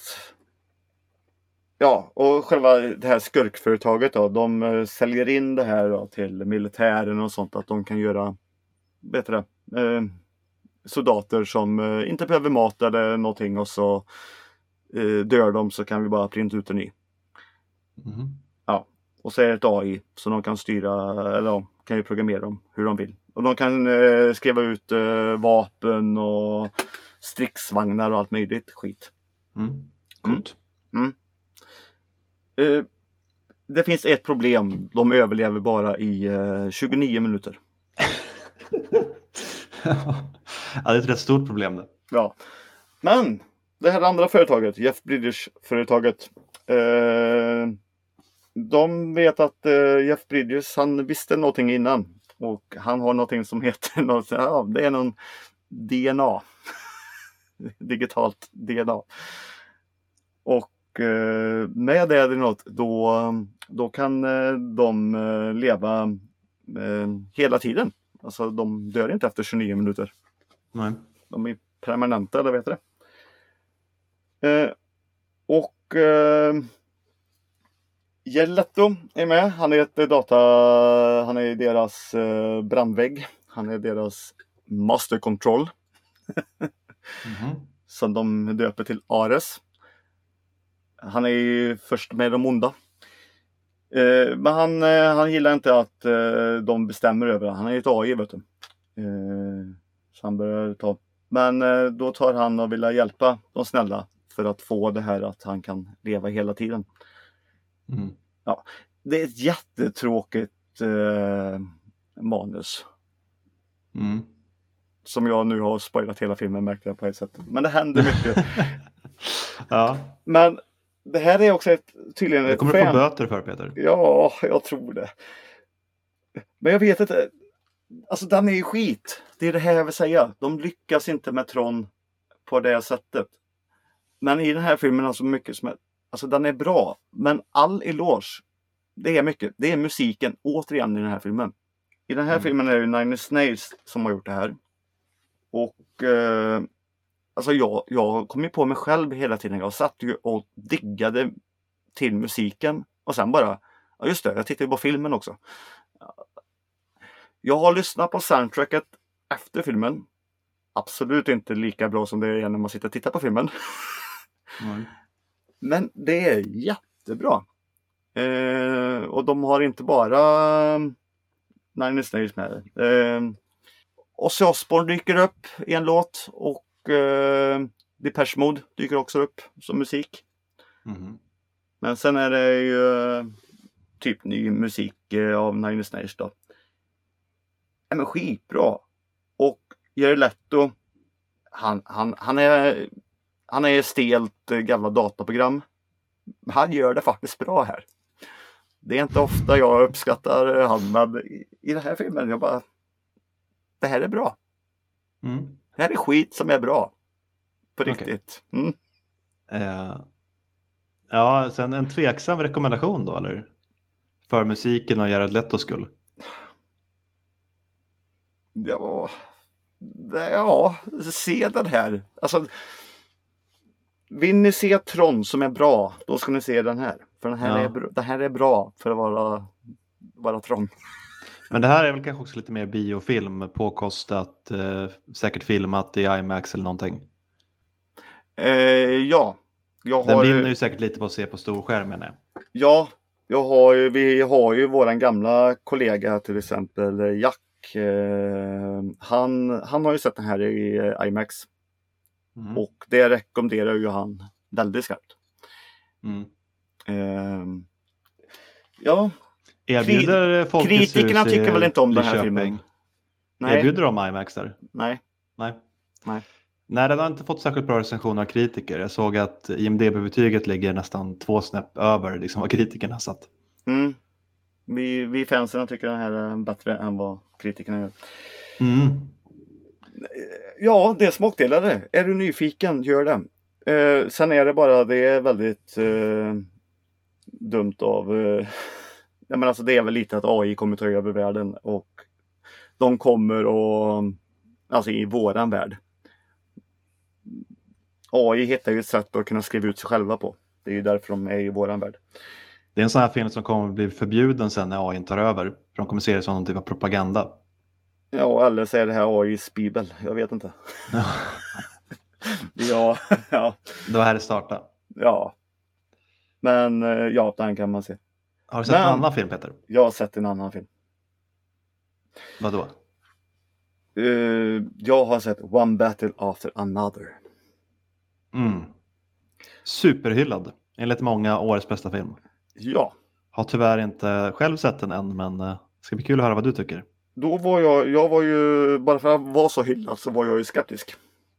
S2: Ja, och själva det här skurkföretaget då, de säljer in det här då till militären och sånt, att de kan göra bättre soldater som inte behöver mat eller någonting, och så dör de, så kan vi bara printa ut en ny. Ja, och så är det ett AI så de kan styra, eller de kan ju programmera dem hur de vill. Och de kan skriva ut vapen och stridsvagnar och allt möjligt skit.
S1: Coolt.
S2: Det finns ett problem. De överlever bara i 29 minuter.
S1: Ja, det är ett rätt stort problem det.
S2: Ja. Men det här andra företaget, Jeff Bridges-företaget, de vet att Jeff Bridges, han visste någonting innan. Och han har någonting som heter, det är någon DNA. Digitalt DNA. Och med det eller något, då kan de leva hela tiden. Alltså de dör inte efter 29 minuter.
S1: Nej.
S2: De är permanenta, eller vet du det? Gelletto är med. Han är han är deras brandvägg. Han är deras master control. Som de döper till Ares. Han är ju först med de onda. Men han gillar inte att de bestämmer över. Han är ett AI, vet du. Så han börjar ta. Men då tar han och vill hjälpa de snälla för att få det här att han kan leva hela tiden.
S1: Mm.
S2: Ja, det är ett jättetråkigt manus.
S1: Mm.
S2: Som jag nu har spoilat hela filmen, märkte jag på ett sätt. Men det händer mycket.
S1: Ja,
S2: Men det här är också tydligen
S1: det
S2: ett
S1: kommer du få böter för, Peter.
S2: Ja, jag tror det. Men jag vet inte. Alltså den är ju skit. Det är det här jag vill säga. De lyckas inte med Tron på det sättet. Men i den här filmen alltså mycket som är, alltså den är bra. Men all eloge. Det är mycket. Det är musiken återigen i den här filmen. I den här filmen är det Nine Inch Nails som har gjort det här. Och alltså jag kom ju på mig själv hela tiden. Jag satt ju och diggade till musiken. Och sen bara, ja just det, jag tittade på filmen också. Jag har lyssnat på soundtracket efter filmen. Absolut inte lika bra som det är när man sitter och tittar på filmen.
S1: Mm.
S2: Men det är jättebra. Och de har inte bara Nine Inch Nails med. Ozzy Osbourne dyker upp i en låt. Och Depeche Mode dyker också upp som musik.
S1: Mm.
S2: Men sen är det ju typ ny musik av Nine Inch Nails då. Men skitbra. Och Jared Leto, han är stelt gamla dataprogram. Han gör det faktiskt bra här. Det är inte ofta jag uppskattar han, men i den här filmen jag bara, det här är bra.
S1: Mm.
S2: Det här är skit som är bra. På
S1: Okej.
S2: riktigt. Mm.
S1: Ja, sen en tveksam rekommendation då, eller? För musiken och Jared Letos skull.
S2: Ja, se den här. Alltså, vill ni se Tron som är bra, då ska ni se den här. För den här är bra för att vara Tron. Men
S1: det här är väl kanske också lite mer biofilm, påkostat, säkert filmat i IMAX eller någonting.
S2: Ja.
S1: Den vinner ju säkert lite på att se på storskärmen.
S2: Ja, vi har ju våran gamla kollega till exempel, Jack. Han har ju sett den här i IMAX.
S1: Mm.
S2: Och det rekommenderar ju han väldigt skarpt.
S1: Mm.
S2: Ja.
S1: Erbjuder
S2: kritikerna tycker väl inte om den här filmen?
S1: Nej. Erbjuder de IMAX där?
S2: Nej.
S1: Nej, den har inte fått särskilt bra recensioner av kritiker. Jag såg att IMDb-betyget ligger nästan 2 snäpp över liksom vad kritikerna satt.
S2: Mm. Vi fansen tycker den här är bättre än vad kritikerna gör.
S1: Mm.
S2: Ja, det är smakdelare. Är du nyfiken, gör det. Sen är det bara, det är väldigt dumt av... jag menar, alltså det är väl lite att AI kommer ta över världen och de kommer och... Alltså i våran värld. AI hittar ju ett sätt att kunna skriva ut sig själva på. Det är ju därför de är i våran värld.
S1: Det är en sån här film som kommer att bli förbjuden sen när AI tar över. För de kommer se det som någon typ av propaganda.
S2: Ja, eller så är det här AIs bibel. Jag vet inte. ja.
S1: Det var här det startade.
S2: Ja. Men ja, den kan man se.
S1: Har du sett en annan film, Peter?
S2: Jag har sett en annan film.
S1: Vadå?
S2: Jag har sett One Battle After Another.
S1: Superhyllad. Enligt många årets bästa film.
S2: Ja.
S1: Har tyvärr inte själv sett den än, men det ska bli kul att höra vad du tycker.
S2: Då var jag var ju, bara för att vara så hyllad så var jag ju skeptisk.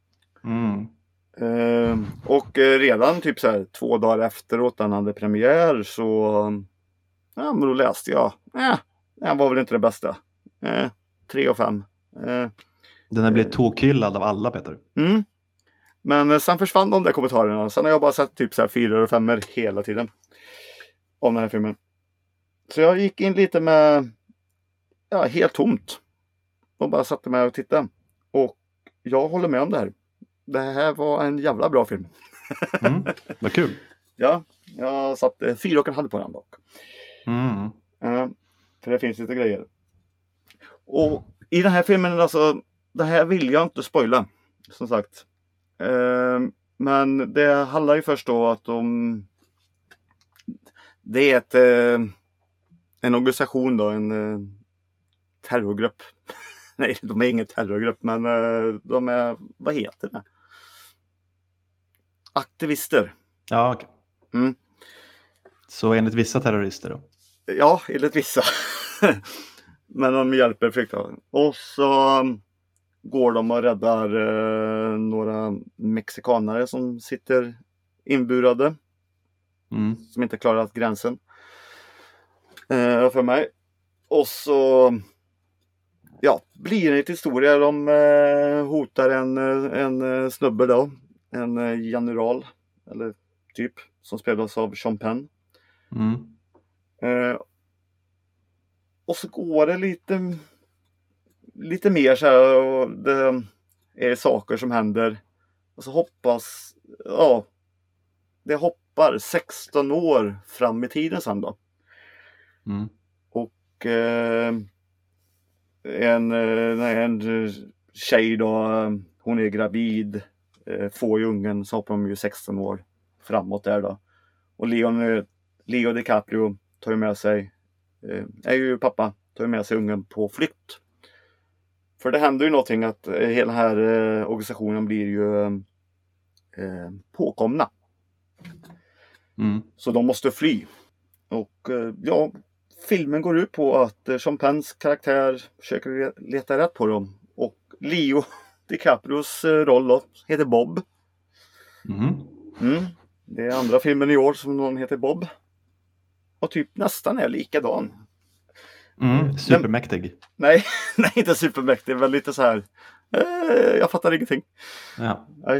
S2: Och redan typ så här 2 dagar efteråt den hade premiär så men då läste jag. Den var väl inte det bästa. 3 av 5.
S1: Den har blivit tokhyllad av alla, Peter.
S2: Men sen försvann de där kommentarerna. Sen har jag bara sett typ så här 4 och 5 hela tiden. Om den här filmen. Så jag gick in lite med helt tomt. Och bara satte mig och tittade. Och jag håller med om det här. Det här var en jävla bra film.
S1: Vad kul.
S2: Ja, jag satte 4,5 på den dock. För det finns lite grejer. Och i den här filmen, alltså, det här vill jag inte spoila. Som sagt. Men det handlar ju först då att det är en organisation då, en terrorgrupp Nej, de är ingen terrorgrupp, men de är, vad heter det? Aktivister.
S1: Ja, okej.
S2: Mm.
S1: Så enligt vissa terrorister då?
S2: Ja, enligt vissa. Men de hjälper flyktingar. Och så går de och räddar några mexikanare som sitter inburade. Som inte klarat gränsen. För mig. Och så blir det en historia. De hotar en snubbe då. En general. Eller typ. Som spelas av Sean Penn. Och så går det lite mer så här. Och det är saker som händer. Och så det hoppar 16 år fram i tiden sen då. Och en tjej då, hon är gravid, får ju ungen, så hoppar de ju 16 år framåt där då. Och Leo DiCaprio tar ju med sig, är ju pappa, tar ju med sig ungen på flykt. För det händer ju någonting att hela den här organisationen blir ju påkomna. Så de måste fly. Och filmen går ut på att Sean Penns karaktär försöker leta rätt på dem. Och Leo DiCaprios roll då, heter Bob. Det är andra filmen i år som någon heter Bob. Och typ nästan är likadan.
S1: Supermäktig.
S2: Nej, inte supermäktig. Men lite så här. Jag fattar ingenting.
S1: Ja.
S2: Nej.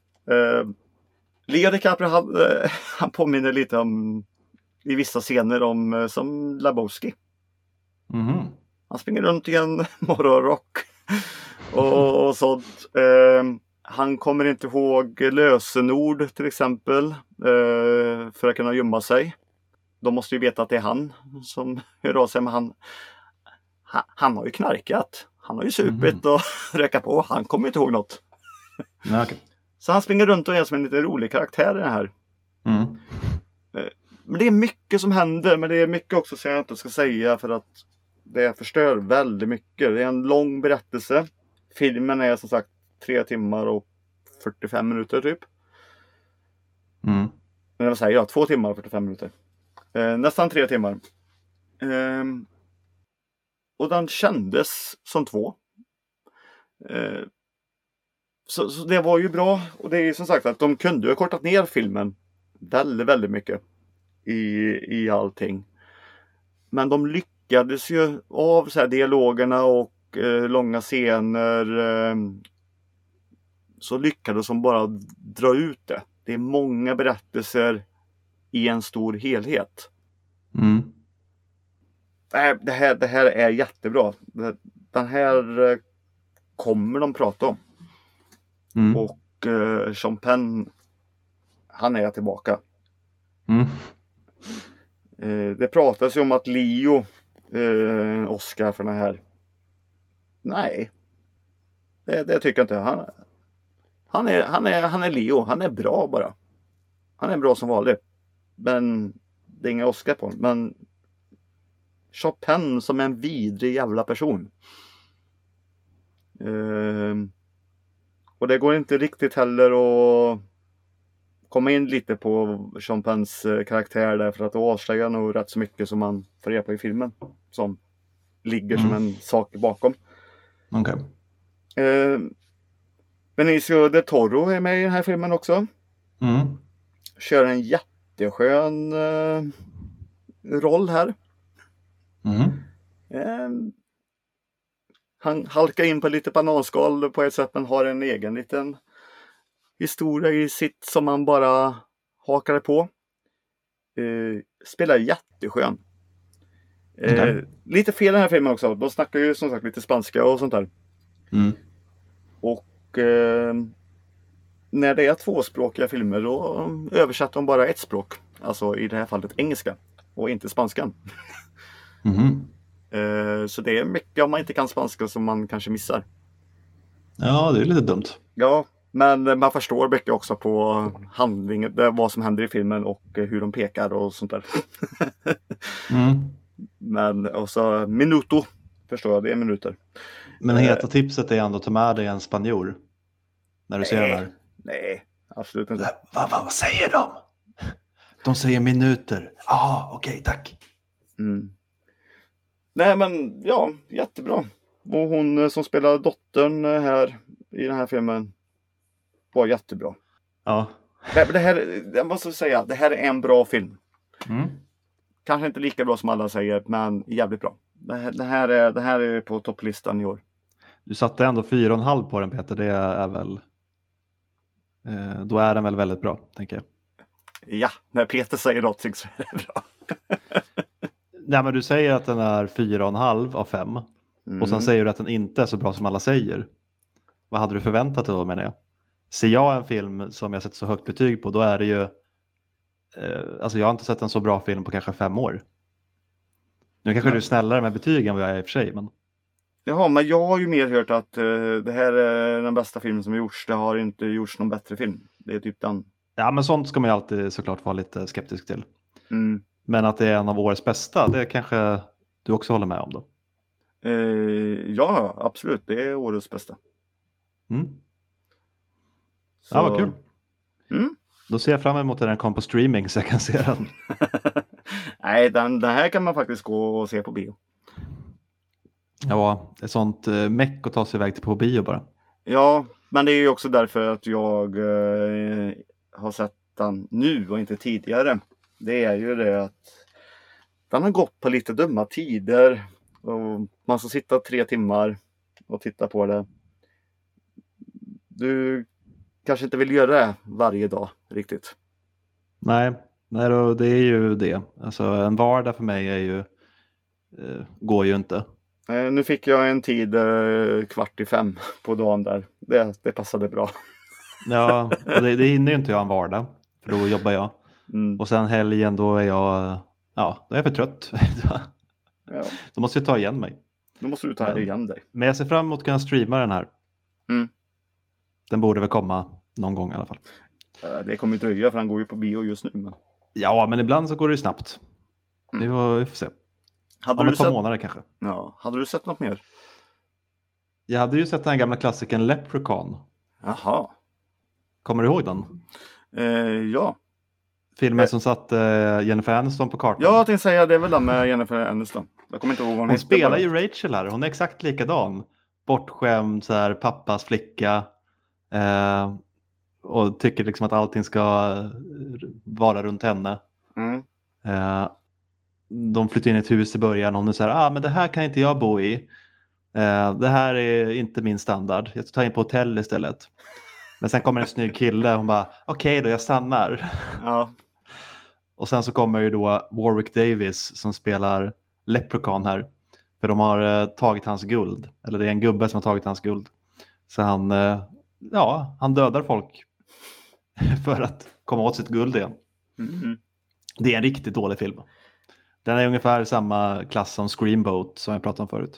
S2: Leo DiCaprio han påminner lite om i vissa scener om som Lebowski. Han springer runt i en morgonrock och sånt. Han kommer inte ihåg lösenord till exempel för att kunna gömma sig. De måste ju veta att det är han som hör av sig, men han har ju knarkat. Han har ju supit och rökat på. Han kommer inte ihåg något.
S1: Okay.
S2: Så han springer runt och är som en lite rolig karaktär i det här. Men det är mycket som händer. Men det är mycket också som jag inte ska säga, för att det förstör väldigt mycket. Det är en lång berättelse. Filmen är som sagt 3 timmar och 45 minuter typ. Men jag säger 2 timmar och 45 minuter. Nästan 3 timmar. Och den kändes som 2. Så det var ju bra. Och det är ju som sagt att de kunde ha kortat ner filmen väldigt, väldigt mycket i allting. Men de lyckades ju av så här dialogerna och långa scener, så lyckades de bara dra ut det. Det är många berättelser i en stor helhet. Det här är jättebra. Den här kommer de prata om. Och Sean Penn, han är tillbaka. Det pratas ju om att Leo Oscar för den här. Nej. Det tycker jag inte. Han är Leo. Han är bra bara. Han är bra som vanligt. Men det är inga Oscar på honom. Men Sean Penn som en vidrig jävla person. Och det går inte riktigt heller att komma in lite på Sean Penns karaktär där, för att avslöja nog rätt så mycket som man får reda på i filmen. Som ligger som en sak bakom.
S1: Okej.
S2: Benicio del Toro är med i den här filmen också. Kör en jätteskön roll här. Han halkar in på lite bananskal på ett sätt, men har en egen liten historia i sitt som man bara hakade på. Spelar jätteskön. Lite fel i den här filmen också. De snackar ju som sagt lite spanska och sånt där. Och när det är tvåspråkiga filmer då översätter de bara ett språk. Alltså i det här fallet engelska och inte spanskan. Så det är mycket om man inte kan spanska som man kanske missar.
S1: Ja, det är lite dumt.
S2: Ja, men man förstår mycket också på handlingen, vad som händer i filmen och hur de pekar och sånt där. Men också minuto, förstår jag, det är minuter.
S1: Men heta tipset är ändå att ta med dig en spanjor när du ser den här.
S2: Nej, absolut inte.
S1: Vad säger de? De säger minuter. Okej, tack.
S2: Mm. Nej, men ja, jättebra. Och hon som spelar dottern här i den här filmen var jättebra.
S1: Ja.
S2: Det här, jag måste säga, det här är en bra film.
S1: Mm.
S2: Kanske inte lika bra som alla säger, men jävligt bra. Det här är på topplistan i år.
S1: Du satte ändå 4,5 på den, Peter. Det är väl... då är den väl väldigt bra, tänker jag.
S2: Ja, när Peter säger någonting så är det bra.
S1: Nej, men du säger att den är 4,5 av 5. Och sen säger du att den inte är så bra som alla säger. Vad hade du förväntat dig då, menar jag? Ser jag en film som jag sätter så högt betyg på, då är det ju... alltså jag har inte sett en så bra film på kanske 5 år. Nu kanske du är snällare med betyg än vad jag är i och för sig, men...
S2: Jaha, men jag har ju mer hört att det här är den bästa filmen som har gjorts. Det har inte gjorts någon bättre film. Det är typ den.
S1: Ja, men sånt ska man ju alltid såklart vara lite skeptisk till.
S2: Mm.
S1: Men att det är en av årets bästa, det kanske du också håller med om då?
S2: Ja, absolut. Det är årets bästa.
S1: Mm.
S2: Så...
S1: Ja, vad kul.
S2: Mm.
S1: Då ser jag fram emot att den kommer på streaming så jag kan se den.
S2: Nej, den här kan man faktiskt gå och se på bio.
S1: Ja, ett sånt meck att ta sig iväg till på bio bara.
S2: Ja, men det är ju också därför att jag har sett den nu och inte tidigare. Det är ju det att den har gått på lite dumma tider. Och man ska sitta 3 timmar och titta på det. Du kanske inte vill göra det varje dag riktigt.
S1: Nej då, det är ju det. Alltså en vardag för mig är ju går ju inte.
S2: Nu fick jag en tid 4:45 på dagen där. Det passade bra.
S1: Ja, och det hinner ju inte jag en vardag. För då jobbar jag.
S2: Mm.
S1: Och sen helgen då är jag, då är jag för trött.
S2: Ja.
S1: Då måste jag ta igen mig.
S2: Då måste du ta igen dig.
S1: Men jag ser fram emot att kunna streama den här.
S2: Mm.
S1: Den borde väl komma någon gång i alla fall.
S2: Det kommer inte dröja för han går ju på bio just nu. Men...
S1: Ja, men ibland så går det ju snabbt. Vi får se. Om ett par månader kanske.
S2: Ja, hade du sett något mer?
S1: Jag hade ju sett den gamla klassikern Leprechaun.
S2: Jaha.
S1: Kommer du ihåg den?
S2: Ja.
S1: Filmen som satte Jennifer Aniston på kartan.
S2: Ja, jag tänkte säga det är väl den med Jennifer Aniston. Jag kommer inte ihåg vad hon
S1: spelar
S2: bara.
S1: ju Rachel här. Hon är exakt likadan. Bortskämd, så här, pappas flicka. Och tycker liksom att allting ska vara runt henne.
S2: Mm.
S1: De flyttar in i ett hus i början. Hon är så här, men det här kan inte jag bo i. Det här är inte min standard. Jag tar in på hotell istället. Men sen kommer en snygg kille. Hon bara, okej då, jag stannar.
S2: Ja.
S1: Och sen så kommer ju då Warwick Davis som spelar Leprechaun här. För de har tagit hans guld. Eller det är en gubbe som har tagit hans guld. Så han dödar folk för att komma åt sitt guld igen.
S2: Mm.
S1: Det är en riktigt dålig film. Den är ungefär samma klass som Screamboat som jag pratade om förut.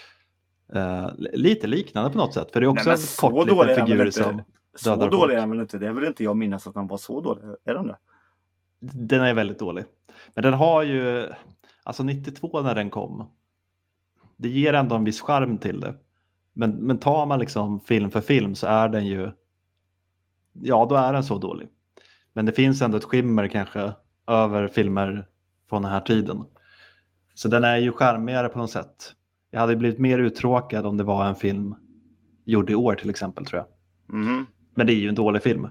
S1: Lite liknande på något sätt. För det är också en kort liten figur som
S2: så dålig är den väl inte. Det är väl inte jag minns att den var så dålig. Är den det?
S1: Den är väldigt dålig. Men den har ju, alltså 92 när den kom. Det ger ändå en viss charm till det. Men tar man liksom film för film så är den ju, då är den så dålig. Men det finns ändå ett skimmer kanske över filmer från den här tiden. Så den är ju charmigare på något sätt. Jag hade blivit mer uttråkad om det var en film gjord i år till exempel, tror jag.
S2: Mm.
S1: Men det är ju en dålig film.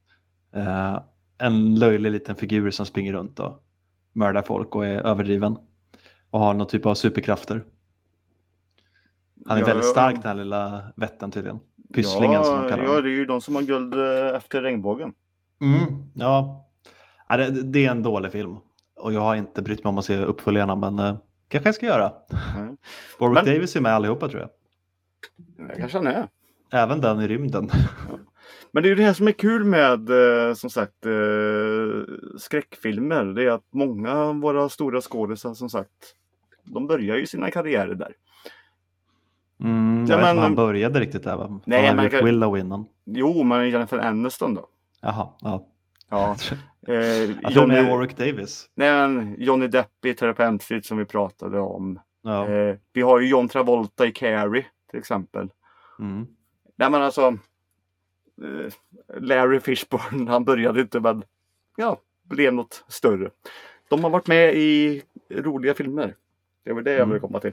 S1: En löjlig liten figur som springer runt och mördar folk och är överdriven. Och har någon typ av superkrafter. Han är väldigt stark, den här lilla vätten tydligen. Pysslingen som de kallar
S2: honom. Ja, det är ju de som har guld efter regnbågen.
S1: Ja, det är en dålig film. Och jag har inte brytt mig om att se uppföljarna, men kanske jag ska göra. Warwick Davis är med allihopa, tror jag.
S2: Det kanske han är.
S1: Även den i rymden.
S2: Ja. Men det är ju det här som är kul med, som sagt, skräckfilmer. Det är att många av våra stora skådespelare, som sagt, de börjar ju sina karriärer där.
S1: Jag vet inte han började riktigt där, va?
S2: Nej,
S1: han har gjort Willow innan.
S2: Jo, men Jennifer Aniston då.
S1: Jaha, ja.
S2: Ja.
S1: Jag tror med Warwick Davis.
S2: Nej, men Johnny Depp i Therapy Street som vi pratade om.
S1: Ja.
S2: Vi har ju John Travolta i Carrie till exempel.
S1: Mm.
S2: Nej, men alltså Larry Fishburne, han började inte med, blev något större. De har varit med i roliga filmer. Det är väl det jag vill komma till.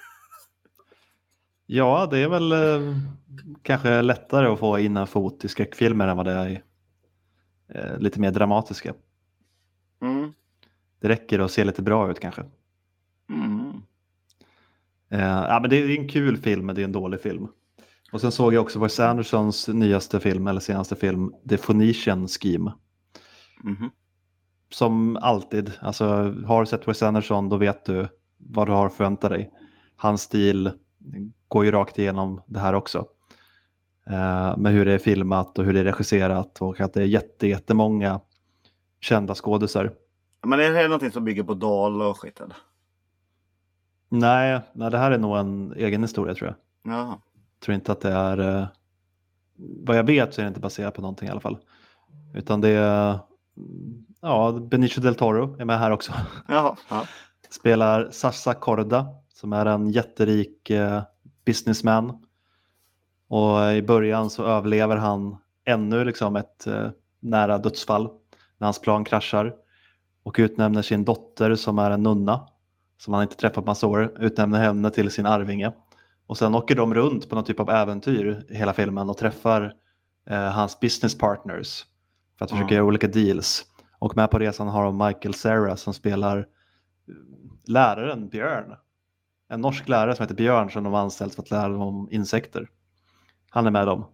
S1: Ja, det är väl kanske lättare att få in en fot i skräckfilmer än vad det är i lite mer dramatiska.
S2: Mm.
S1: Det räcker att se lite bra ut kanske.
S2: Mm.
S1: Ja, men det är en kul film, men det är en dålig film. Och sen såg jag också Wes Andersons nyaste film, eller senaste film, The Phoenician Scheme.
S2: Mm.
S1: Som alltid, alltså har du sett Wes Anderson, då vet du vad du har förväntat dig. Hans stil går ju rakt igenom det här också. Med hur det är filmat och hur det är regisserat och att det är jättemånga kända skådisar.
S2: Men är det här någonting som bygger på Dahl och skit eller?
S1: Nej, det här är nog en egen historia tror jag.
S2: Ja.
S1: Tror inte att det är, vad jag vet så är det inte baserat på någonting i alla fall. Utan det är, Benicio del Toro är med här också.
S2: Jaha. Ja.
S1: Spelar Sasha Corda som är en jätterik businessman. Och i början så överlever han ännu liksom ett nära dödsfall när hans plan kraschar. Och utnämner sin dotter som är en nunna som han inte träffat på massa år. Utnämner henne till sin arvinge. Och sen åker de runt på någon typ av äventyr i hela filmen och träffar hans business partners för att försöka göra olika deals. Och med på resan har de Michael Cera som spelar läraren Björn. En norsk lärare som heter Björn som de har anställt för att lära dem om insekter. Han är med dem.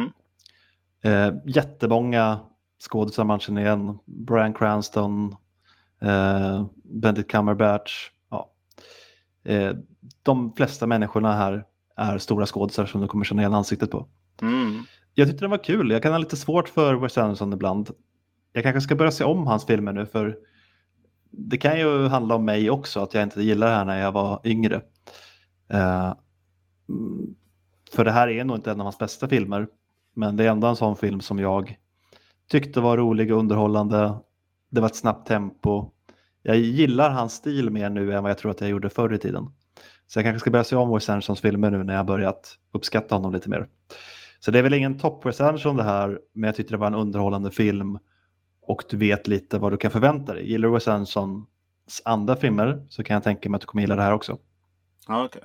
S1: Jättemånga skådespelare man känner igen. Bryan Cranston, Benedict Cumberbatch. Ja. De flesta människorna här är stora skådespelare som du kommer känna igen ansiktet på. Jag tyckte det var kul. Jag kan ha lite svårt för Wes Anderson ibland. Jag kanske ska börja se om hans filmer nu, för det kan ju handla om mig också, att jag inte gillar det här när jag var yngre. För det här är nog inte en av hans bästa filmer, men det är ändå en sån film som jag tyckte var rolig och underhållande. Det var ett snabbt tempo. Jag gillar hans stil mer nu än vad jag tror att jag gjorde förr i tiden. Så jag kanske ska börja se om Wes Andersons filmer nu när jag börjat uppskatta honom lite mer. Så det är väl ingen topp Wes Anderson det här, men jag tyckte det var en underhållande film och du vet lite vad du kan förvänta dig. Gillar du Wes Andersons andra filmer så kan jag tänka mig att du kommer gilla det här också.
S2: Ja, okej.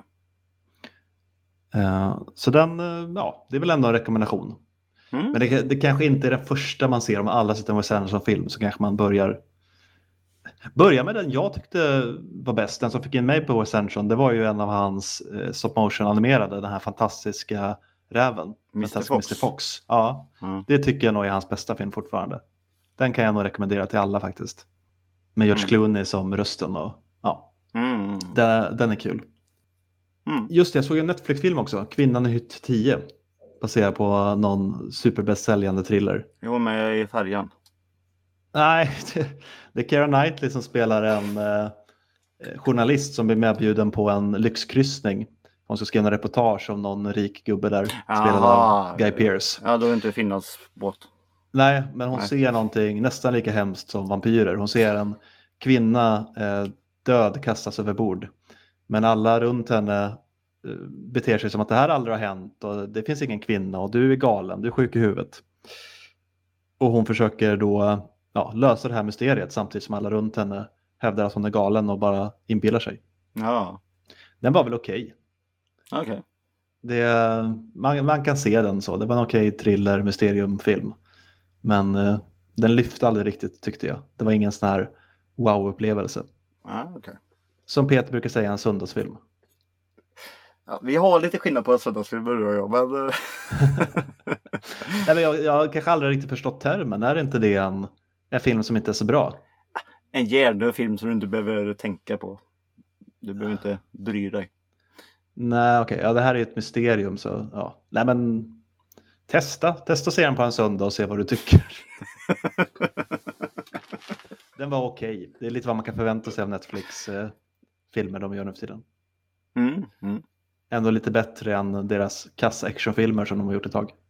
S1: Så den, det är väl ändå en rekommendation. Men det kanske inte är den första man ser om alla sitter en Wes Anderson-film, så kanske man börjar med den jag tyckte var bäst. Den som fick in mig på Wes Anderson, det var ju en av hans stop motion animerade, den här fantastiska räven. Mr. Fox. Ja, det tycker jag nog är hans bästa film fortfarande. Den kan jag nog rekommendera till alla faktiskt. Med George Clooney som rösten och den är kul. Just det, jag såg en Netflix-film också, Kvinnan i hytt 10. Baserad på någon superbästsäljande thriller.
S2: Jo, med i färjan.
S1: Nej, det är Keira Knightley som spelar en journalist som blir medbjuden på en lyxkryssning. Hon ska skriva en reportage om någon rik gubbe där. Spelad av Guy Pearce.
S2: Ja, då är det inte finnas båt.
S1: Nej, men hon ser någonting nästan lika hemskt som vampyrer. Hon ser en kvinna död kastas över bord. Men alla runt henne beter sig som att det här aldrig har hänt. Och det finns ingen kvinna och du är galen, du är sjuk i huvudet. Och hon försöker då lösa det här mysteriet samtidigt som alla runt henne hävdar att hon är galen och bara inbillar sig.
S2: Ja.
S1: Den var väl okej.
S2: Okej.
S1: Man kan se den så. Det var en okej thriller, mysteriumfilm. Men den lyfte aldrig riktigt tyckte jag. Det var ingen sån här wow-upplevelse.
S2: Okay.
S1: Som Peter brukar säga, en söndagsfilm.
S2: Ja, vi har lite skillnad på söndagsfilmer och jag, men...
S1: Nej, men jag kanske aldrig riktigt förstått termen. Är det inte det en film som inte är så bra?
S2: En hjärndöd film som du inte behöver tänka på. Du behöver inte bry dig.
S1: Nej, okej. Ja, det här är ett mysterium så ja. Nej, men testa se den på en söndag och se vad du tycker. Den var okej. Det är lite vad man kan förvänta sig av Netflix filmer de gör nu för tiden. Ändå lite bättre än deras kassa actionfilmer som de har gjort ett tag.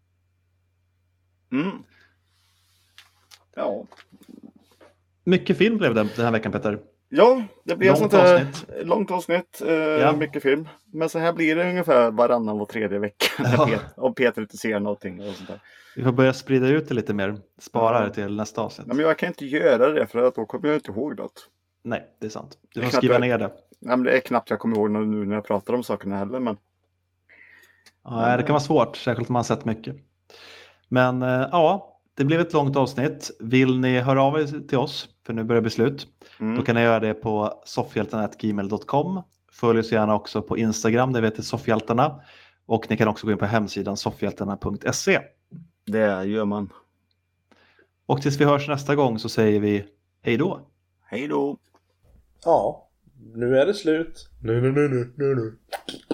S2: Ja.
S1: Mycket film blev det den här veckan, Peter.
S2: Ja, det blir
S1: Långt
S2: sånt här
S1: avsnitt.
S2: långt avsnitt,
S1: Ja.
S2: mycket film. Men så här blir det ungefär varannan var tredje vecka
S1: Ja.
S2: om Peter inte ser någonting och sånt där.
S1: Vi får börja sprida ut det lite mer. Spara
S2: Ja.
S1: det till nästa avsnitt.
S2: Ja, men jag kan inte göra det för att då kommer jag inte ihåg något.
S1: Nej, det är sant. Du
S2: Det är
S1: får
S2: knappt
S1: skriva
S2: jag-
S1: ner det.
S2: Ja, men det är knappt jag kommer ihåg nu när jag pratar om sakerna heller. Men
S1: Ja, det kan vara svårt, särskilt om man har sett mycket. Men ja, det blev ett långt avsnitt. Vill ni höra av er till oss, för nu börjar det bli slut, då kan ni göra det på soffhjältarna@gmail.com. Följ oss gärna också på Instagram, där vi heter Soffhjältarna. Och ni kan också gå in på hemsidan soffhjältarna.se.
S2: det gör man.
S1: Och tills vi hörs nästa gång så säger vi hej då.
S2: Hej då!
S3: Ja, nu är det slut. Nu.